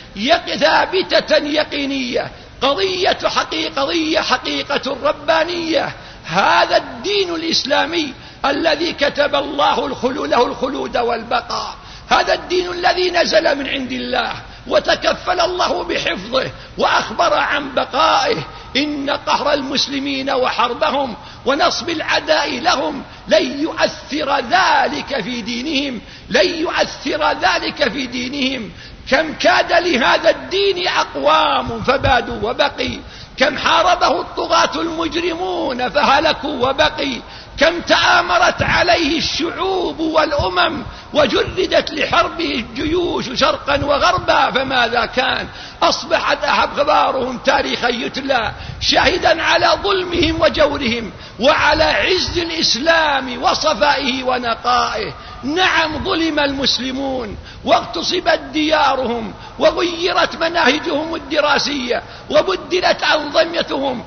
ثابتة يقينية، قضية حقيقة قضية حقيقة ربانية. هذا الدين الإسلامي الذي كتب الله الخلود له الخلود والبقاء، هذا الدين الذي نزل من عند الله وتكفل الله بحفظه وأخبر عن بقائه. إن قهر المسلمين وحربهم ونصب العداء لهم لن يؤثر ذلك في دينهم، لن يؤثر ذلك في دينهم. كم كاد لهذا الدين أقوام فبادوا وبقي، كم حاربه الطغاة المجرمون فهلكوا وبقي، كم تآمرت عليه الشعوب والأمم وجردت لحربه الجيوش شرقا وغربا، فماذا كان؟ أصبحت أخبارهم تاريخا يتلى شاهدا على ظلمهم وجورهم وعلى عز الإسلام وصفائه ونقائه. نعم، ظلم المسلمون واغتصبت ديارهم وغيرت مناهجهم الدراسية وبدلت أنظمتهم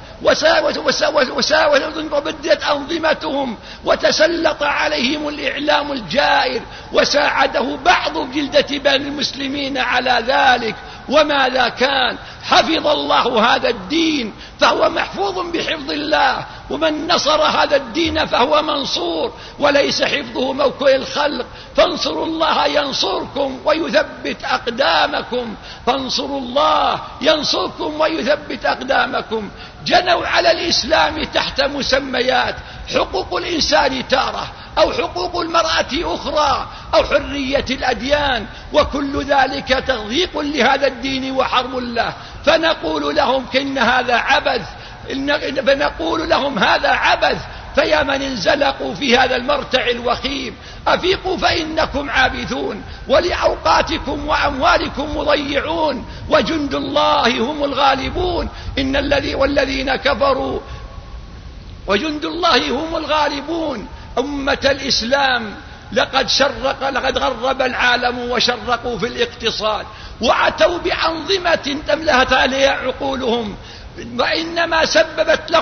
وبدلت أنظمتهم وتسلط عليهم الإعلام الجائر وساعده بعض جلدة بني المسلمين على ذلك. وماذا كان؟ حفظ الله هذا الدين فهو محفوظ بحفظ الله، ومن نصر هذا الدين فهو منصور، وليس حفظه موكل الخلق. فانصروا الله ينصركم ويثبت أقدامكم، فانصروا الله ينصركم ويثبت أقدامكم. جنوا على الإسلام تحت مسميات حقوق الإنسان تارة، أو حقوق المرأة أخرى، أو حرية الأديان، وكل ذلك تضييق لهذا الدين وحرم له. فنقول لهم إن هذا عبث، فنقول لهم هذا عبث. فيا من انزلقوا في هذا المرتع الوخيم أفيقوا فإنكم عابثون، ولأوقاتكم وأموالكم مضيعون، وجند الله هم الغالبون. إن الذي والذين كفروا وجند الله هم الغالبون. أمة الإسلام، لقد شرق لقد غرب العالم وشرقوا في الاقتصاد وعتوا بأنظمة تملهت عليها عقولهم، وإنما سببت لهم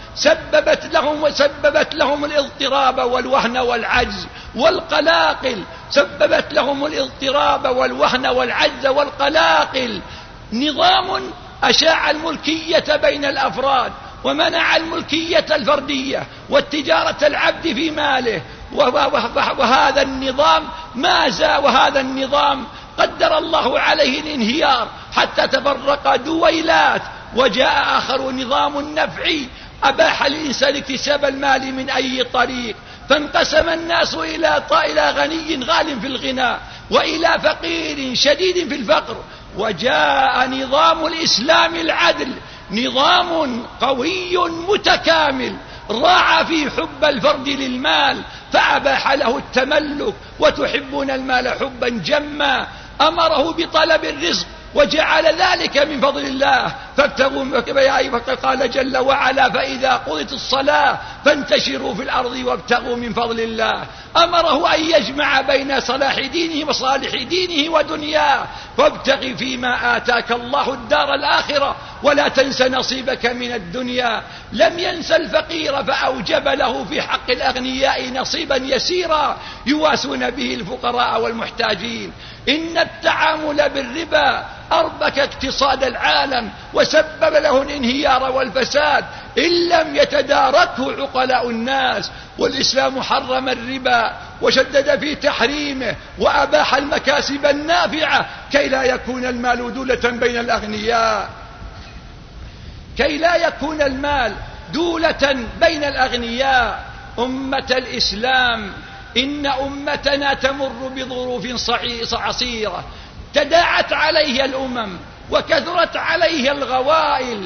سببت لهم وسببت لهم الاضطراب والوهن والعجز والقلاقل، سببت لهم الاضطراب والوهن والعجز والقلاقل. نظام أشاع الملكية بين الأفراد ومنع الملكية الفردية والتجارة العبد في ماله، وهذا النظام ما زال، وهذا النظام قدر الله عليه الانهيار حتى تفرق دويلات. وجاء آخر نظام نفعي أباح للإنسان اكتساب المال من أي طريق، فانقسم الناس إلى إلى غني غال في الغنى وإلى فقير شديد في الفقر. وجاء نظام الإسلام العدل، نظام قوي متكامل راعى في حب الفرد للمال فأباح له التملك. وتحبون المال حبا جما، أمره بطلب الرزق وجعل ذلك من فضل الله. فابتغوا، قال جل وعلا: فإذا قضت الصلاة فانتشروا في الأرض وابتغوا من فضل الله. أمره أن يجمع بين صلاح دينه وصالح دينه ودنياه. فابتغ فيما آتاك الله الدار الآخرة ولا تنس نصيبك من الدنيا. لم ينس الفقير فأوجب له في حق الأغنياء نصيبا يسيرا يواسون به الفقراء والمحتاجين. إن التعامل بالربا أربك اقتصاد العالم وسبب له الانهيار والفساد إن لم يتداركه عقلاء الناس. والإسلام حرم الربا وشدد في تحريمه وأباح المكاسب النافعة كي لا يكون المال دولة بين الأغنياء، كي لا يكون المال دولة بين الأغنياء. أمة الإسلام، إن أمتنا تمر بظروف عصيرة تداعت عليها الأمم وكثرت عليها الغوائل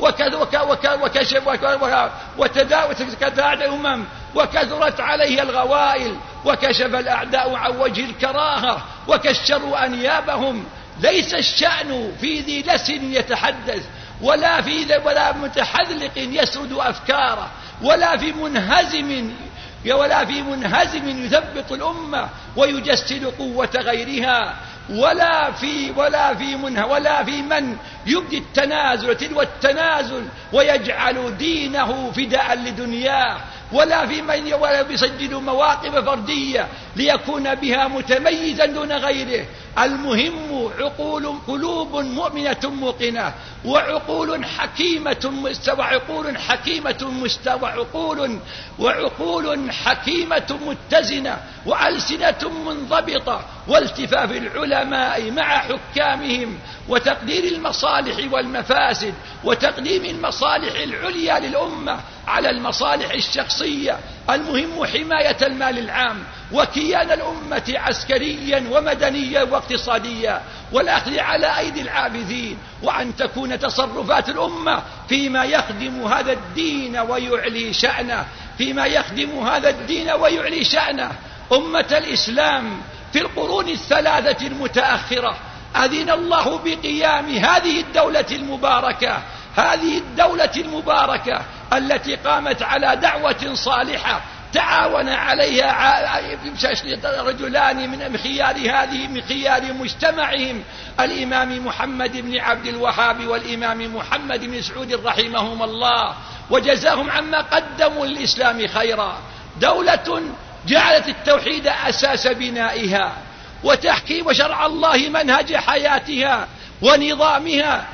وتداعت الأمم وكثرت عليها الغوائل وكشف الأعداء عن وجه الكراهة وكشروا أنيابهم. ليس الشأن في ذي لس يتحدث ولا في ولا متحذلق يسرد أفكاره ولا في منهزم ولا في منهزم يثبط الأمة ويجسد قوة غيرها ولا في ولا في منه ولا في من يبدي التنازل تلو التنازل ويجعل دينه فداء لدنياه ولا في من ولا يسجل مواقف فردية ليكون بها متميزا دون غيره. المهم عقول قلوب مؤمنة موقنة وعقول حكيمة مستوى عقول حكيمة مستوى عقول وعقول حكيمة متزنة وألسنة منضبطة والتفاف العلماء مع حكامهم وتقدير المصالح والمفاسد وتقديم المصالح العليا للأمة على المصالح الشخصية. المهم حماية المال العام وكيان الأمة عسكريا ومدنيا واقتصاديا والأخذ على أيدي العابثين، وأن تكون تصرفات الأمة فيما يخدم هذا الدين ويعلي شأنه فيما يخدم هذا الدين ويعلي شأنه. أمة الإسلام، في القرون الثلاثة المتأخرة أذن الله بقيام هذه الدولة المباركة هذه الدولة المباركة التي قامت على دعوة صالحة تعاون عليها رجلان من خيار هذه من خيار مجتمعهم، الإمام محمد بن عبد الوهاب والإمام محمد بن سعود رحمهم الله وجزاهم عما قدموا للإسلام خيرا. دولة جعلت التوحيد أساس بنائها وتحكي وشرع الله منهج حياتها ونظامها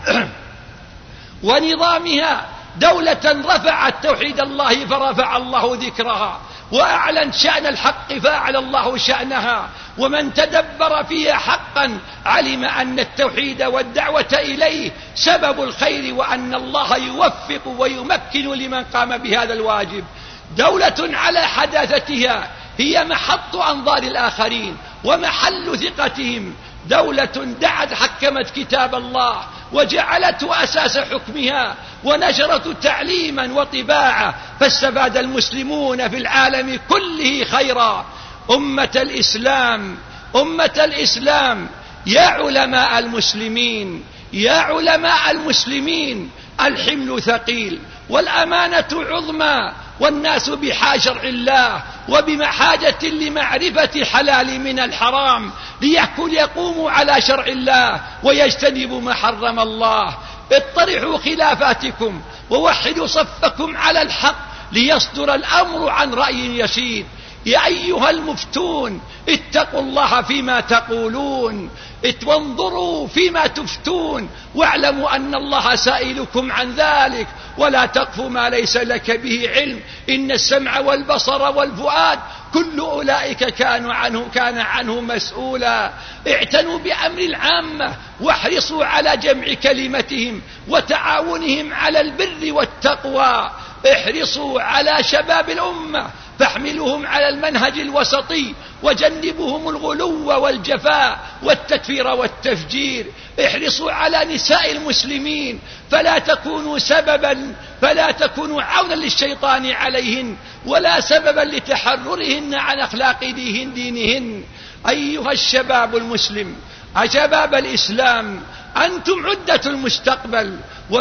ونظامها دولة رفعت توحيد الله فرفع الله ذكرها وأعلن شأن الحق فأعلى الله شأنها. ومن تدبر فيها حقا علم أن التوحيد والدعوة إليه سبب الخير وأن الله يوفق ويمكن لمن قام بهذا الواجب. دولة على حداثتها هي محط أنظار الآخرين ومحل ثقتهم. دولة دعت حكمت كتاب الله وجعلته أساس حكمها ونشرت تعليما وطباعة فاستفاد المسلمون في العالم كله خيرا. أمة الإسلام أمة الإسلام يا علماء المسلمين يا علماء المسلمين الحمل ثقيل والأمانة عظمى والناس بحاجة شرع الله وبحاجة لمعرفة حلال من الحرام ليأكل يقوموا على شرع الله ويجتنبوا ما حرم الله. اطرحوا خلافاتكم ووحدوا صفكم على الحق ليصدر الأمر عن رأي يسير. يا أيها المفتون اتقوا الله فيما تقولون وانظروا فيما تفتون واعلموا أن الله سائلكم عن ذلك ولا تقف ما ليس لك به علم إن السمع والبصر والفؤاد كل أولئك كانوا عنه كان عنه مسؤولا. اعتنوا بأمر العامة واحرصوا على جمع كلمتهم وتعاونهم على البر والتقوى. احرصوا على شباب الأمة فاحملوهم على المنهج الوسطي وجنبوهم الغلو والجفاء والتكفير والتفجير. احرصوا على نساء المسلمين فلا تكونوا سببا فلا تكونوا عونا للشيطان عليهن ولا سببا لتحررهن عن أخلاق دينهن. أيها الشباب المسلم شباب الإسلام أنتم عدة المستقبل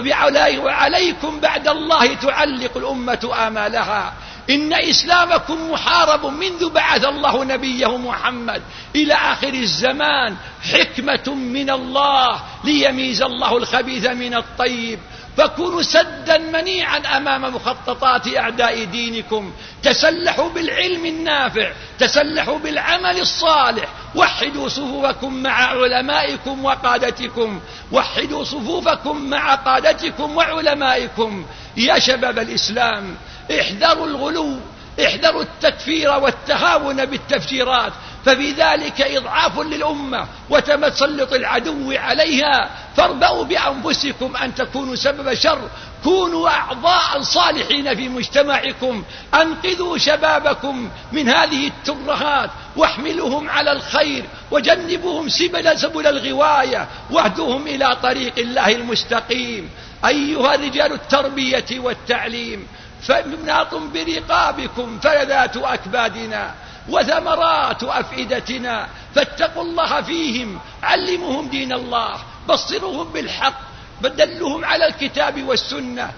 وعليكم بعد الله تعلق الأمة آمالها. إن إسلامكم محارب منذ بعث الله نبيه محمد إلى آخر الزمان حكمة من الله ليميز الله الخبيث من الطيب. فكونوا سدا منيعا أمام مخططات أعداء دينكم. تسلحوا بالعلم النافع تسلحوا بالعمل الصالح. وحدوا صفوفكم مع علمائكم وقادتكم وحدوا صفوفكم مع قادتكم وعلمائكم. يا شباب الإسلام احذروا الغلو احذروا التكفير والتهاون بالتفجيرات فبذلك إضعاف للأمة وتسلط العدو عليها. فاربأوا بأنفسكم أن تكونوا سبب شر. كونوا أعضاء صالحين في مجتمعكم. أنقذوا شبابكم من هذه الترهات واحملوهم على الخير وجنبوهم سبل سبل الغواية واهدوهم إلى طريق الله المستقيم. أيها رجال التربية والتعليم فمناط برقابكم فلذات أكبادنا وثمرات أفئدتنا فاتقوا الله فيهم. علموهم دين الله بصروهم بالحق بدلوهم على الكتاب والسنة.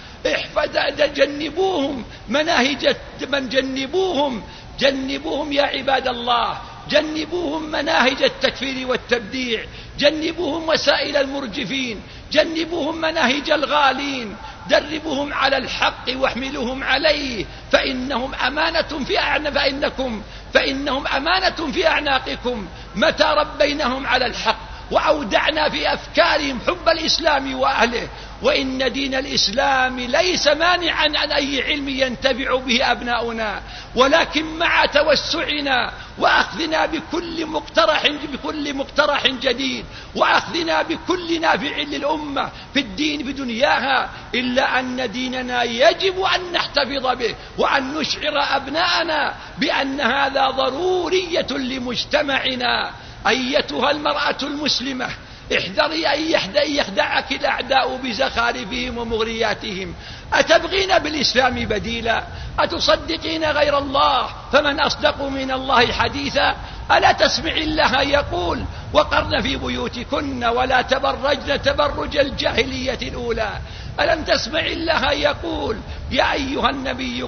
جنبوهم مناهج من جنبوهم جنبوهم يا عباد الله جنبوهم مناهج التكفير والتبديع. جنبوهم وسائل المرجفين. جنبوهم مناهج الغالين. دربوهم على الحق واحملوهم عليه فإنهم أمانة في أعناق فإنكم فإنهم أمانة في أعناقكم. متى ربيناهم على الحق وأودعنا في أفكارهم حب الإسلام وأهله. وإن دين الإسلام ليس مانعا عن أي علم ينتفع به أبناؤنا ولكن مع توسعنا وأخذنا بكل مقترح بكل مقترح جديد وأخذنا بكل نافع للأمة في الدين بدنياها. إلا أن ديننا يجب أن نحتفظ به وأن نشعر أبناءنا بأن هذا ضرورية لمجتمعنا. أيتها المرأة المسلمة احذري أن يخدعك الأعداء بزخارفهم ومغرياتهم. أتبغين بالإسلام بديلا؟ أتصدقين غير الله؟ فمن أصدق من الله حديثا؟ ألا تسمع الله يقول وقرن في بيوتكن ولا تبرجن تبرج الجاهلية الأولى. ألم تسمع الله يقول يا أيها النبي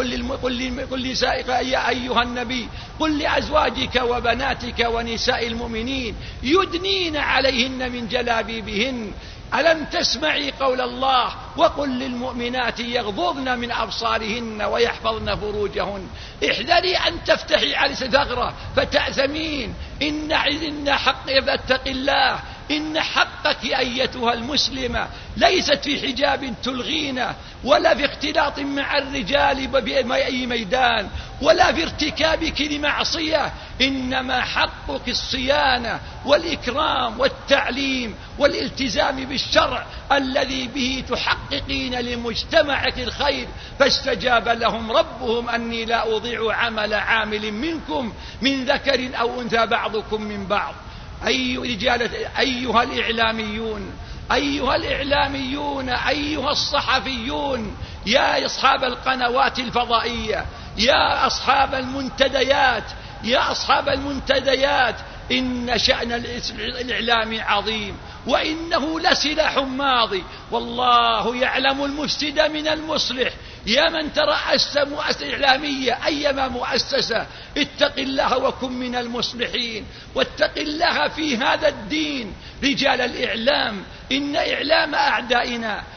قل لنسائك يا أيها النبي قل لأزواجك وبناتك ونساء المؤمنين يدنين عليهن من جلابيبهن. ألم تسمعي قول الله وقل للمؤمنات يغضضن من أبصارهن ويحفظن فروجهن. احذري أن تفتحي على ثغرة فتأثمين. إن إن حق فاتق الله. إن حقك أيتها المسلمة ليست في حجاب تلغينا ولا في اختلاط مع الرجال بأي ميدان ولا في ارتكابك لمعصية. إنما حقك الصيانة والإكرام والتعليم والالتزام بالشرع الذي به تحققين لمجتمعك الخير. فاستجاب لهم ربهم أني لا أضيع عمل عامل منكم من ذكر أو أنثى بعضكم من بعض. أي رجال أيها الإعلاميون أيها الإعلاميون أيها الصحفيون يا أصحاب القنوات الفضائية يا أصحاب المنتديات يا أصحاب المنتديات إن شأن الإعلام عظيم وإنه لسلاح ماضي والله يعلم المفسد من المصلح. يا من ترأس مؤسسة إعلامية أيما مؤسسة اتق الله وكن من المصلحين واتق الله في هذا الدين. رجال الإعلام إن إعلام أعدائنا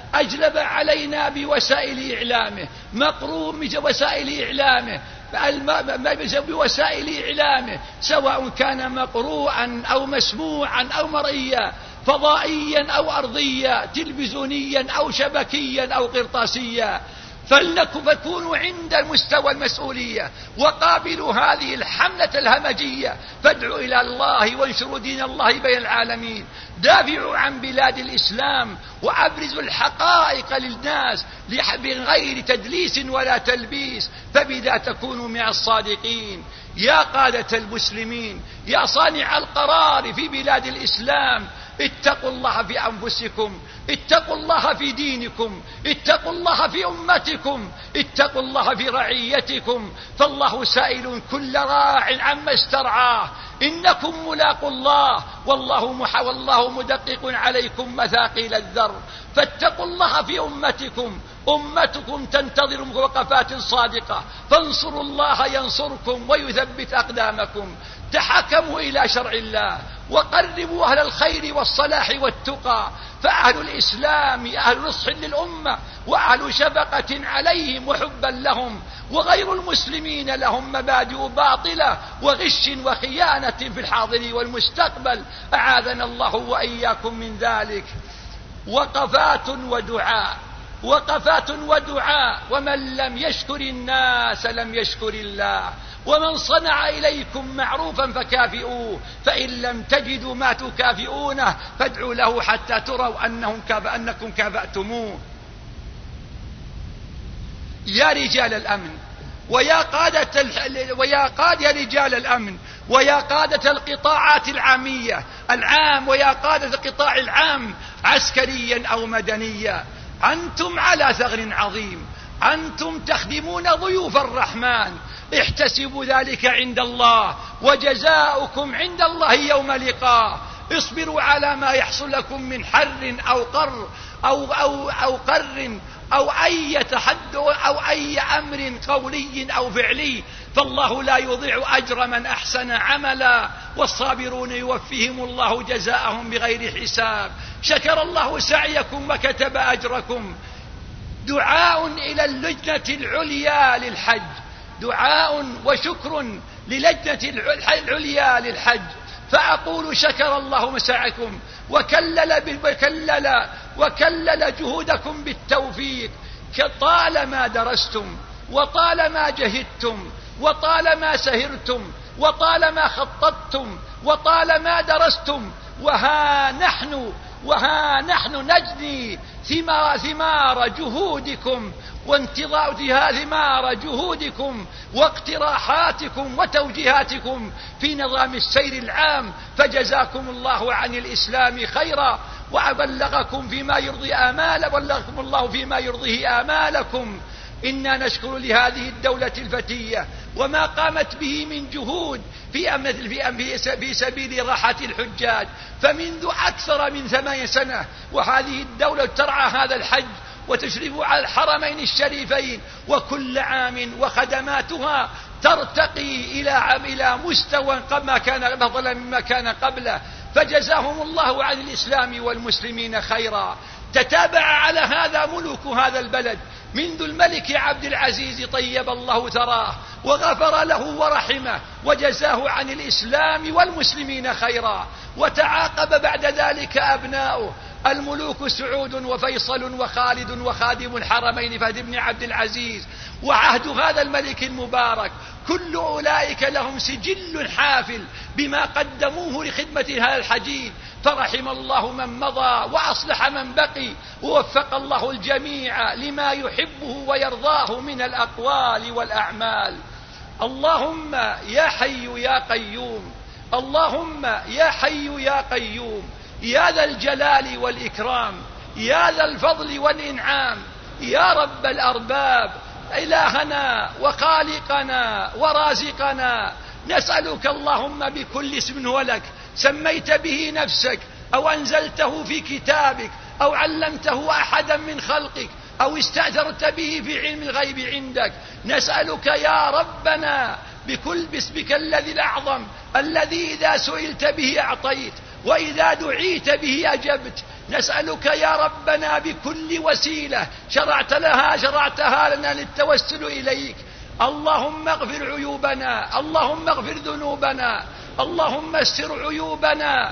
أجلب علينا بوسائل إعلامه، مقروء بوسائل إعلامه، بوسائل إعلامه، سواء كان مقروءا أو مسموعا أو مرئيا، فضائيا أو أرضيا، تلفزيونيا أو شبكيا أو قرطاسيا. فلنكونوا عند مستوى المسؤولية وقابلوا هذه الحملة الهمجية، فادعوا إلى الله وانشروا دين الله بين العالمين، دافعوا عن بلاد الإسلام وأبرزوا الحقائق للناس بغير تدليس ولا تلبيس، فبذا تكونوا مع الصادقين. يا قادة المسلمين، يا صانع القرار في بلاد الإسلام، اتقوا الله في أنفسكم، اتقوا الله في دينكم، اتقوا الله في أمتكم، اتقوا الله في رعيتكم، فالله سائل كل راع عما استرعاه، إنكم ملاقوا الله والله محا والله مدقق عليكم مثاقيل الذر. فاتقوا الله في أمتكم، أمتكم تنتظر وقفات صادقة، فانصروا الله ينصركم ويثبت أقدامكم. تحكموا إلى شرع الله وقربوا أهل الخير والصلاح والتقى، فأهل الإسلام أهل نصح للأمة وأهل شفقة عليهم وحبا لهم، وغير المسلمين لهم مبادئ باطلة وغش وخيانة في الحاضر والمستقبل، أعاذنا الله وإياكم من ذلك. وقفات ودعاء، وقفات ودعاء، ومن لم يشكر الناس لم يشكر الله، ومن صنع إليكم معروفا فكافئوه، فإن لم تجدوا ما تكافئونه فادعوا له حتى تروا أنهم كافأ أنكم كافأتموه. يا رجال الأمن ويا قادة ال... ويا قادة يا رجال الأمن ويا قادة القطاعات العامية العام ويا قادة القطاع العام عسكريا أو مدنيا، أنتم على ثغر عظيم، أنتم تخدمون ضيوف الرحمن، احتسبوا ذلك عند الله، وجزاؤكم عند الله يوم لقاه. اصبروا على ما يحصل لكم من حر أو قر أو, أو, أو قر أو أي تحد أو أي أمر قولي أو فعلي، فالله لا يضيع أجر من أحسن عملا، والصابرون يوفيهم الله جزاءهم بغير حساب. شكر الله سعيكم وكتب أجركم. دعاء إلى اللجنة العليا للحج، دعاء وشكر للجنة العليا للحج، فأقول شكر الله مساعكم وكلل, وكلل, وكلل جهودكم بالتوفيق. طالما درستم وطالما جهدتم وطالما سهرتم وطالما خططتم وطالما درستم، وها نحن وها نحن نجني ثمار, ثمار جهودكم وانتظار ثمار جهودكم واقتراحاتكم وتوجيهاتكم في نظام السير العام، فجزاكم الله عن الإسلام خيرا وأبلغكم فيما يرضي آمال بلغكم الله فيما يرضيه آمالكم. إنا نشكر لهذه الدولة الفتية وما قامت به من جهود في, في, في سبيل راحة الحجاج، فمنذ أكثر من ثمان سنة وهذه الدولة ترعى هذا الحج وتشرف على الحرمين الشريفين، وكل عام وخدماتها ترتقي إلى إلى مستوى ما كان أفضل مما كان قبله، فجزاهم الله عن الإسلام والمسلمين خيرا. تتابع على هذا ملوك هذا البلد منذ الملك عبد العزيز طيب الله ثراه وغفر له ورحمه وجزاه عن الإسلام والمسلمين خيرا، وتعاقب بعد ذلك أبناؤه الملوك سعود وفيصل وخالد وخادم الحرمين فهد بن عبد العزيز، وعهد هذا الملك المبارك كل أولئك لهم سجل حافل بما قدموه لخدمة هذا الحجيج، فرحم الله من مضى وأصلح من بقي، ووفق الله الجميع لما يحبه ويرضاه من الأقوال والأعمال. اللهم يا حي يا قيوم، اللهم يا حي يا قيوم، يا ذا الجلال والإكرام، يا ذا الفضل والإنعام، يا رب الأرباب، إلهنا وخالقنا ورازقنا، نسألك اللهم بكل اسم هو لك سميت به نفسك أو أنزلته في كتابك أو علمته أحدا من خلقك أو استأثرت به في علم الغيب عندك، نسألك يا ربنا بكل باسمك الذي الأعظم الذي إذا سئلت به أعطيت وإذا دعيت به أجبت. نسألك يا ربنا بكل وسيلة شرعت لها شرعتها لنا للتوسل إليك، اللهم اغفر عيوبنا، اللهم اغفر ذنوبنا، اللهم استر عيوبنا،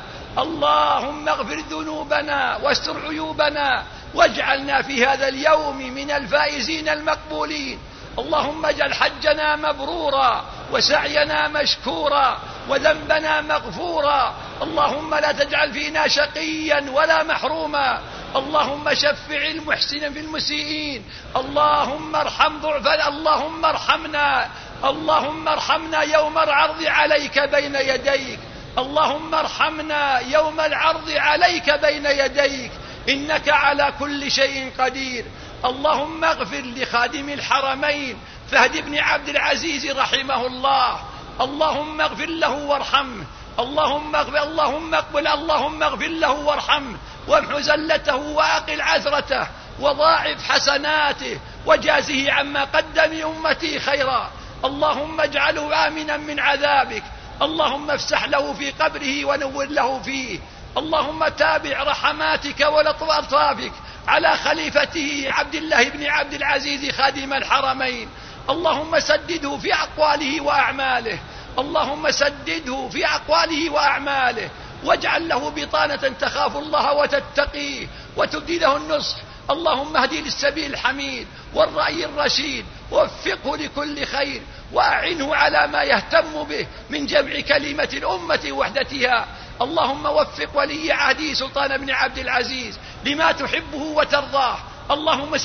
اللهم اغفر ذنوبنا واستر عيوبنا، واجعلنا في هذا اليوم من الفائزين المقبولين. اللهم اجعل حجنا مبرورا وسعينا مشكورا وذنبنا مغفورا. اللهم لا تجعل فينا شقيا ولا محروما. اللهم شفع المحسن في المسيئين. اللهم ارحم ضعفنا، اللهم ارحمنا، اللهم ارحمنا يوم العرض عليك بين يديك، اللهم ارحمنا يوم العرض عليك بين يديك، إنك على كل شيء قدير. اللهم اغفر لخادم الحرمين فهد بن عبد العزيز رحمه الله، اللهم اغفر له وارحمه، اللهم اغفر اللهم اقبل اللهم اغفر له وارحمه وامح زلته واقل عثرته وضاعف حسناته وجازه عما قدم أمتي خيرا. اللهم اجعله آمنا من عذابك، اللهم افسح له في قبره ونور له فيه. اللهم تابع رحماتك ولطفك على خليفته عبد الله بن عبد العزيز خادم الحرمين. اللهم سدده في أقواله وأعماله، اللهم سدده في أقواله وأعماله، واجعل له بطانة تخاف الله وتتقيه وتبدي له النصح. اللهم اهدي للسبيل الحميد والرأي الرشيد، ووفقه لكل خير، وأعنه على ما يهتم به من جمع كلمة الأمة وحدتها. اللهم وفق ولي عهده سلطان بن عبد العزيز لما تحبه وترضاه. اللهم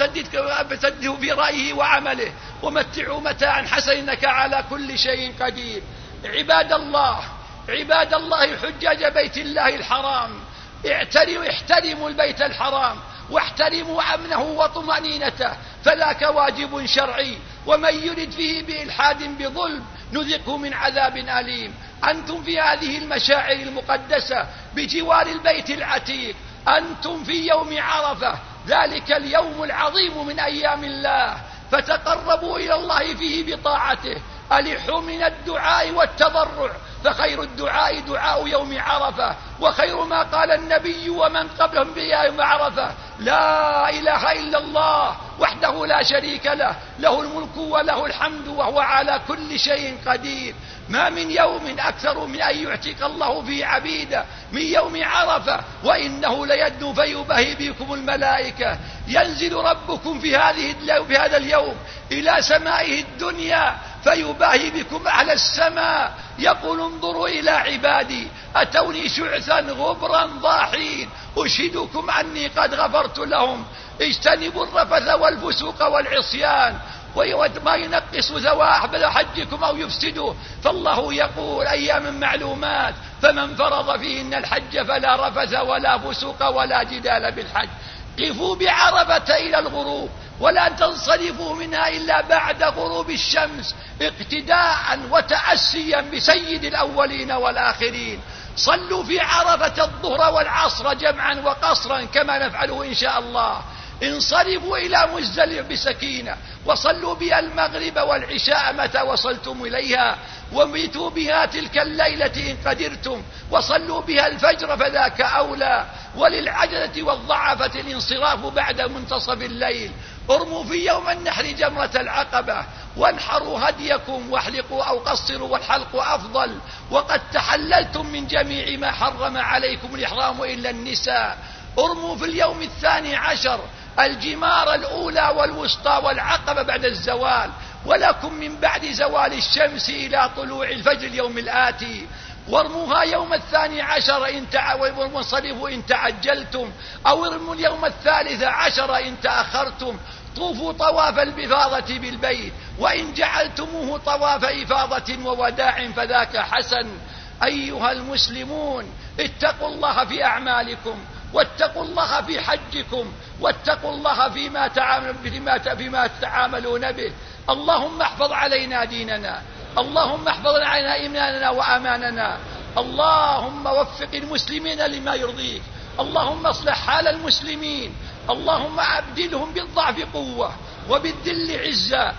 سدده في رأيه وعمله، ومتعه متاعا حسنا، إنك على كل شيء قدير. عباد الله، عباد الله حجاج بيت الله الحرام، احترموا احترموا البيت الحرام واحترموا أمنه وطمأنينته، فذاك واجب شرعي، ومن يرد فيه بإلحاد بظلم نذقه من عذاب أليم. أنتم في هذه المشاعر المقدسة بجوار البيت العتيق، أنتم في يوم عرفة، ذلك اليوم العظيم من أيام الله، فتقربوا إلى الله فيه بطاعته، ألحوا من الدعاء والتضرع، فخير الدعاء دعاء يوم عرفة، وخير ما قال النبي ومن قبلهم بيوم عرفة: لا إله إلا الله وحده لا شريك له، له الملك وله الحمد وهو على كل شيء قدير. ما من يوم أكثر من أن يعتق الله فيه عبيدا من يوم عرفة، وإنه ليدنو فيباهي بكم الملائكة. ينزل ربكم في هذه في هذا اليوم إلى سمائه الدنيا فيباهي بكم على السماء، يقول: انظروا إلى عبادي أتوني شعثا غبرا ضاحين، أشهدكم أني قد غفرت لهم. اجتنبوا الرفث والفسوق والعصيان وما ينقص ثواب حجكم أو يفسده، فالله يقول: أيام معلومات، فمن فرض فيهن الحج فلا رفث ولا فسوق ولا جدال بالحج. قفوا بعرفة إلى الغروب، ولا تنصرفوا منها إلا بعد غروب الشمس، اقتداء وتأسيا بسيد الأولين والآخرين. صلوا في عرفة الظهر والعصر جمعا وقصرا كما نفعله إن شاء الله. انصرفوا إلى مزدلفة بسكينة، وصلوا بها المغرب والعشاء متى وصلتم إليها، وبيتوا بها تلك الليلة إن قدرتم، وصلوا بها الفجر فذاك أولى. وللعجلة والضعفة الانصراف بعد منتصف الليل. ارموا في يوم النحر جمرة العقبة، وانحروا هديكم واحلقوا أو قصروا، والحلق أفضل، وقد تحللتم من جميع ما حرم عليكم الإحرام إلا النساء. ارموا في اليوم الثاني عشر الجمار الأولى والوسطى والعقبة بعد الزوال، ولكم من بعد زوال الشمس إلى طلوع الفجر اليوم الآتي. وارموها يوم الثاني عشر إن وانصرفوا إن تعجلتم، أو ارموا اليوم الثالث عشر إن تأخرتم. طوفوا طواف الإفاضة بالبيت، وإن جعلتموه طواف إفاضة ووداع فذاك حسن. أيها المسلمون، اتقوا الله في أعمالكم، واتقوا الله في حجكم، واتقوا الله فيما تعامل فيما فيما تتعاملون به. اللهم احفظ علينا ديننا، اللهم احفظ علينا إيماننا وأماننا، اللهم وفق المسلمين لما يرضيك، اللهم اصلح حال المسلمين، اللهم أبدلهم بالضعف قوة، وبالذل عزة،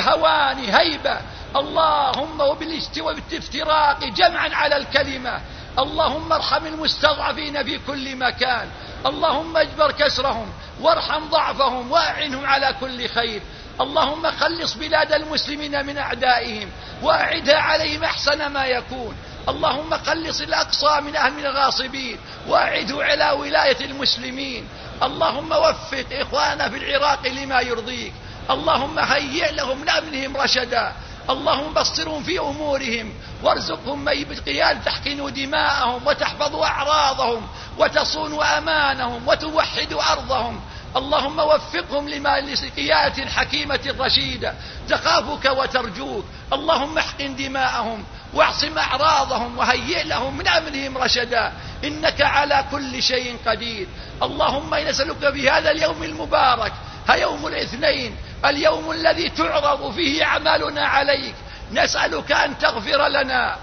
وبالهوان هيبة، اللهم وبالافتراق جمعا على الكلمة. اللهم ارحم المستضعفين في كل مكان، اللهم اجبر كسرهم وارحم ضعفهم وأعنهم على كل خير. اللهم خلص بلاد المسلمين من أعدائهم وأعدها عليهم أحسن ما يكون. اللهم خلص الأقصى من أهل الغاصبين وأعده على ولاية المسلمين. اللهم وفق إخواننا في العراق لما يرضيك. اللهم هيئ لهم من أمرهم رشدا. اللهم بصرهم في أمورهم وارزقهم بقيادة تحقن دماءهم وتحفظ أعراضهم وتصون أمانهم وتوحد أرضهم. اللهم وفقهم لما لقيادة حكيمة رشيدة تخافك وترجوك. اللهم احقن دماءهم واعصم أعراضهم وهيئ لهم من أمرهم رشدا، إنك على كل شيء قدير. اللهم نسألك في هذا اليوم المبارك، يوم الاثنين، اليوم الذي تعرض فيه أعمالنا عليك، نسألك أن تغفر لنا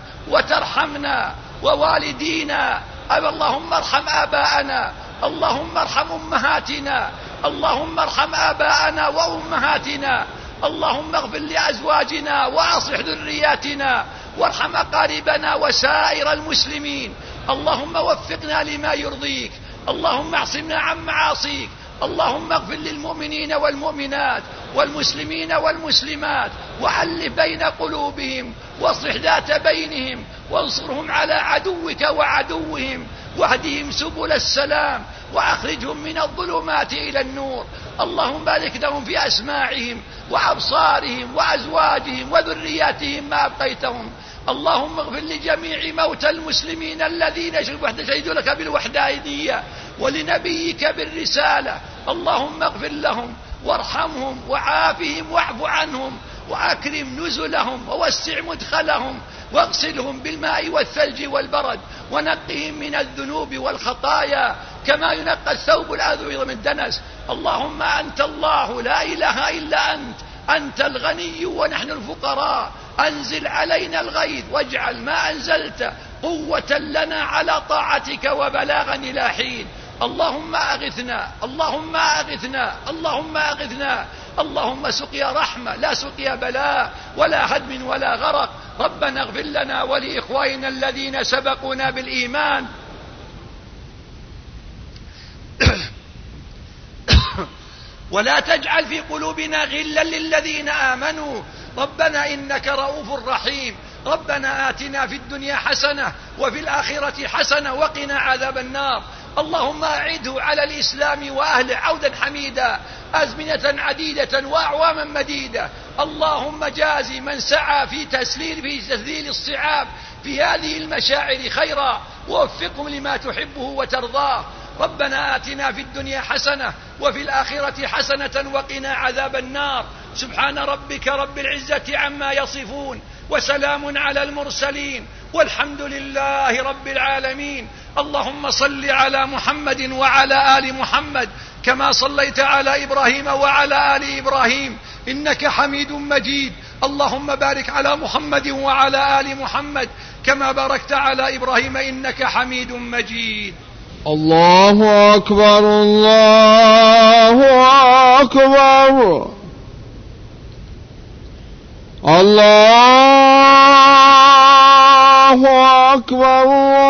وترحمنا ووالدينا. اللهم ارحم آباءنا، اللهم ارحم أمهاتنا، اللهم ارحم آباءنا وأمهاتنا، اللهم اغفر لأزواجنا وأصلح ذرياتنا وارحم أقاربنا وسائر المسلمين. اللهم وفقنا لما يرضيك، اللهم اعصمنا عن معاصيك. اللهم اغفر للمؤمنين والمؤمنات والمسلمين والمسلمات وألف بين قلوبهم واصلح ذات بينهم وانصرهم على عدوك وعدوهم واهدهم سبل السلام وأخرجهم من الظلمات إلى النور. اللهم بارك لهم في أسماعهم وأبصارهم وأزواجهم وذرياتهم ما أبقيتهم. اللهم اغفر لجميع موتى المسلمين الذين شهدوا لك بالوحدانية ولنبيك بالرسالة. اللهم اغفر لهم وارحمهم وعافهم واعف عنهم وأكرم نزلهم ووسع مدخلهم واغسلهم بالماء والثلج والبرد ونقهم من الذنوب والخطايا كما ينقى الثوب الأبيض من الدنس. اللهم أنت الله لا إله إلا أنت، أنت الغني ونحن الفقراء. أنزل علينا الغيث واجعل ما أنزلت قوة لنا على طاعتك وبلاغا إلى حين. اللهم أغثنا، اللهم أغثنا، اللهم أغثنا. اللهم سقيا رحمة لا سقيا بلاء ولا هدم ولا غرق. ربنا اغفر لنا ولإخواننا الذين سبقونا بالإيمان ولا تجعل في قلوبنا غلا للذين آمنوا ربنا إنك رؤوف رحيم. ربنا آتنا في الدنيا حسنة وفي الآخرة حسنة وقنا عذاب النار. اللهم أعده على الإسلام وأهله عودا حميدا أزمنة عديدة وأعواما مديدة. اللهم جازي من سعى في تسليل في تسليل الصعاب في هذه المشاعر خيرا ووفقهم لما تحبه وترضاه. ربنا آتنا في الدنيا حسنة وفي الآخرة حسنة وقنا عذاب النار. سبحان ربك رب العزة عما يصفون وسلام على المرسلين والحمد لله رب العالمين. اللهم صل على محمد وعلى آل محمد كما صليت على إبراهيم وعلى آل إبراهيم إنك حميد مجيد. اللهم بارك على محمد وعلى آل محمد كما باركت على إبراهيم إنك حميد مجيد. الله أكبر الله أكبر الله أكبر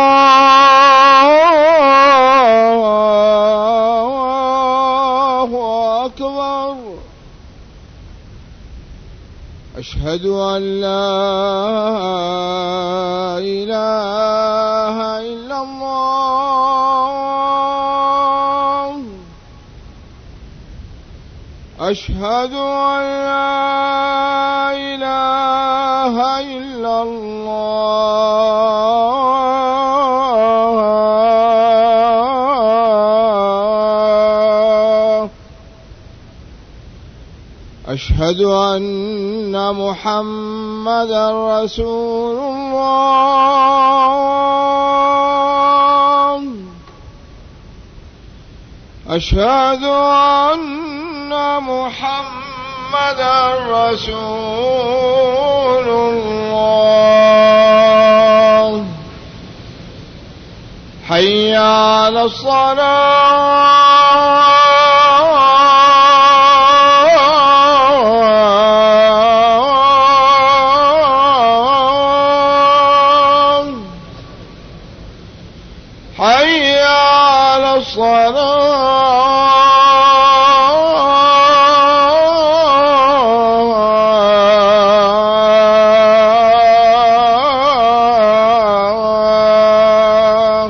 الله أكبر. أشهد أن لا إله إلا الله. أشهد أن لا إله إلا الله. أشهد أن محمدا رسول الله. أشهد أن محمدا رسول الله. حي على الصلاة. حي على الصلاة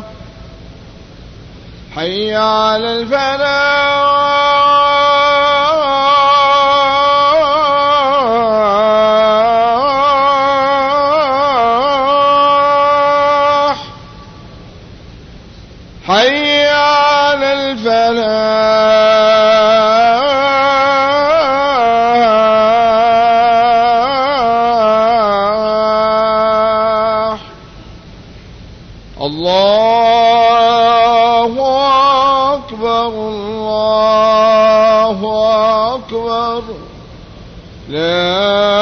حي على الفلاح حي على الفلاح. الله أكبر الله أكبر لا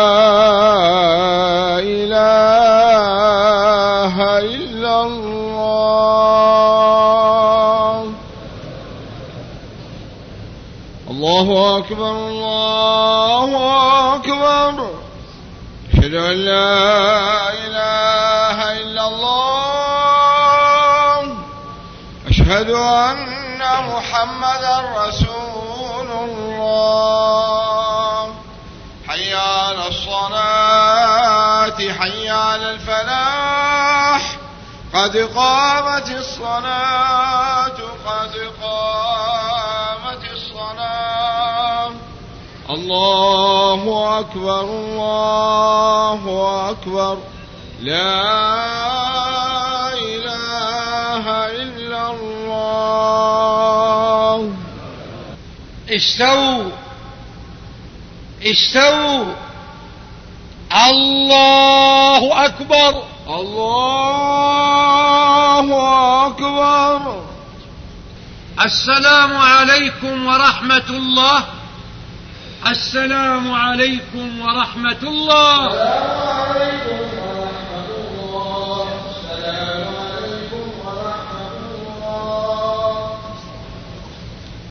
إله إلا الله. الله أكبر الله أكبر أشهد أن لا إله إلا الله أشهد أن محمدا رسول الله. حي على الصلاة حي على الفلاح قد قامت الصلاة قد قامت الصلاة. الله أكبر الله أكبر لا إله إلا الله. استووا استووا. الله أكبر الله أكبر. السلام عليكم ورحمة الله. السلام عليكم ورحمة الله. السلام عليكم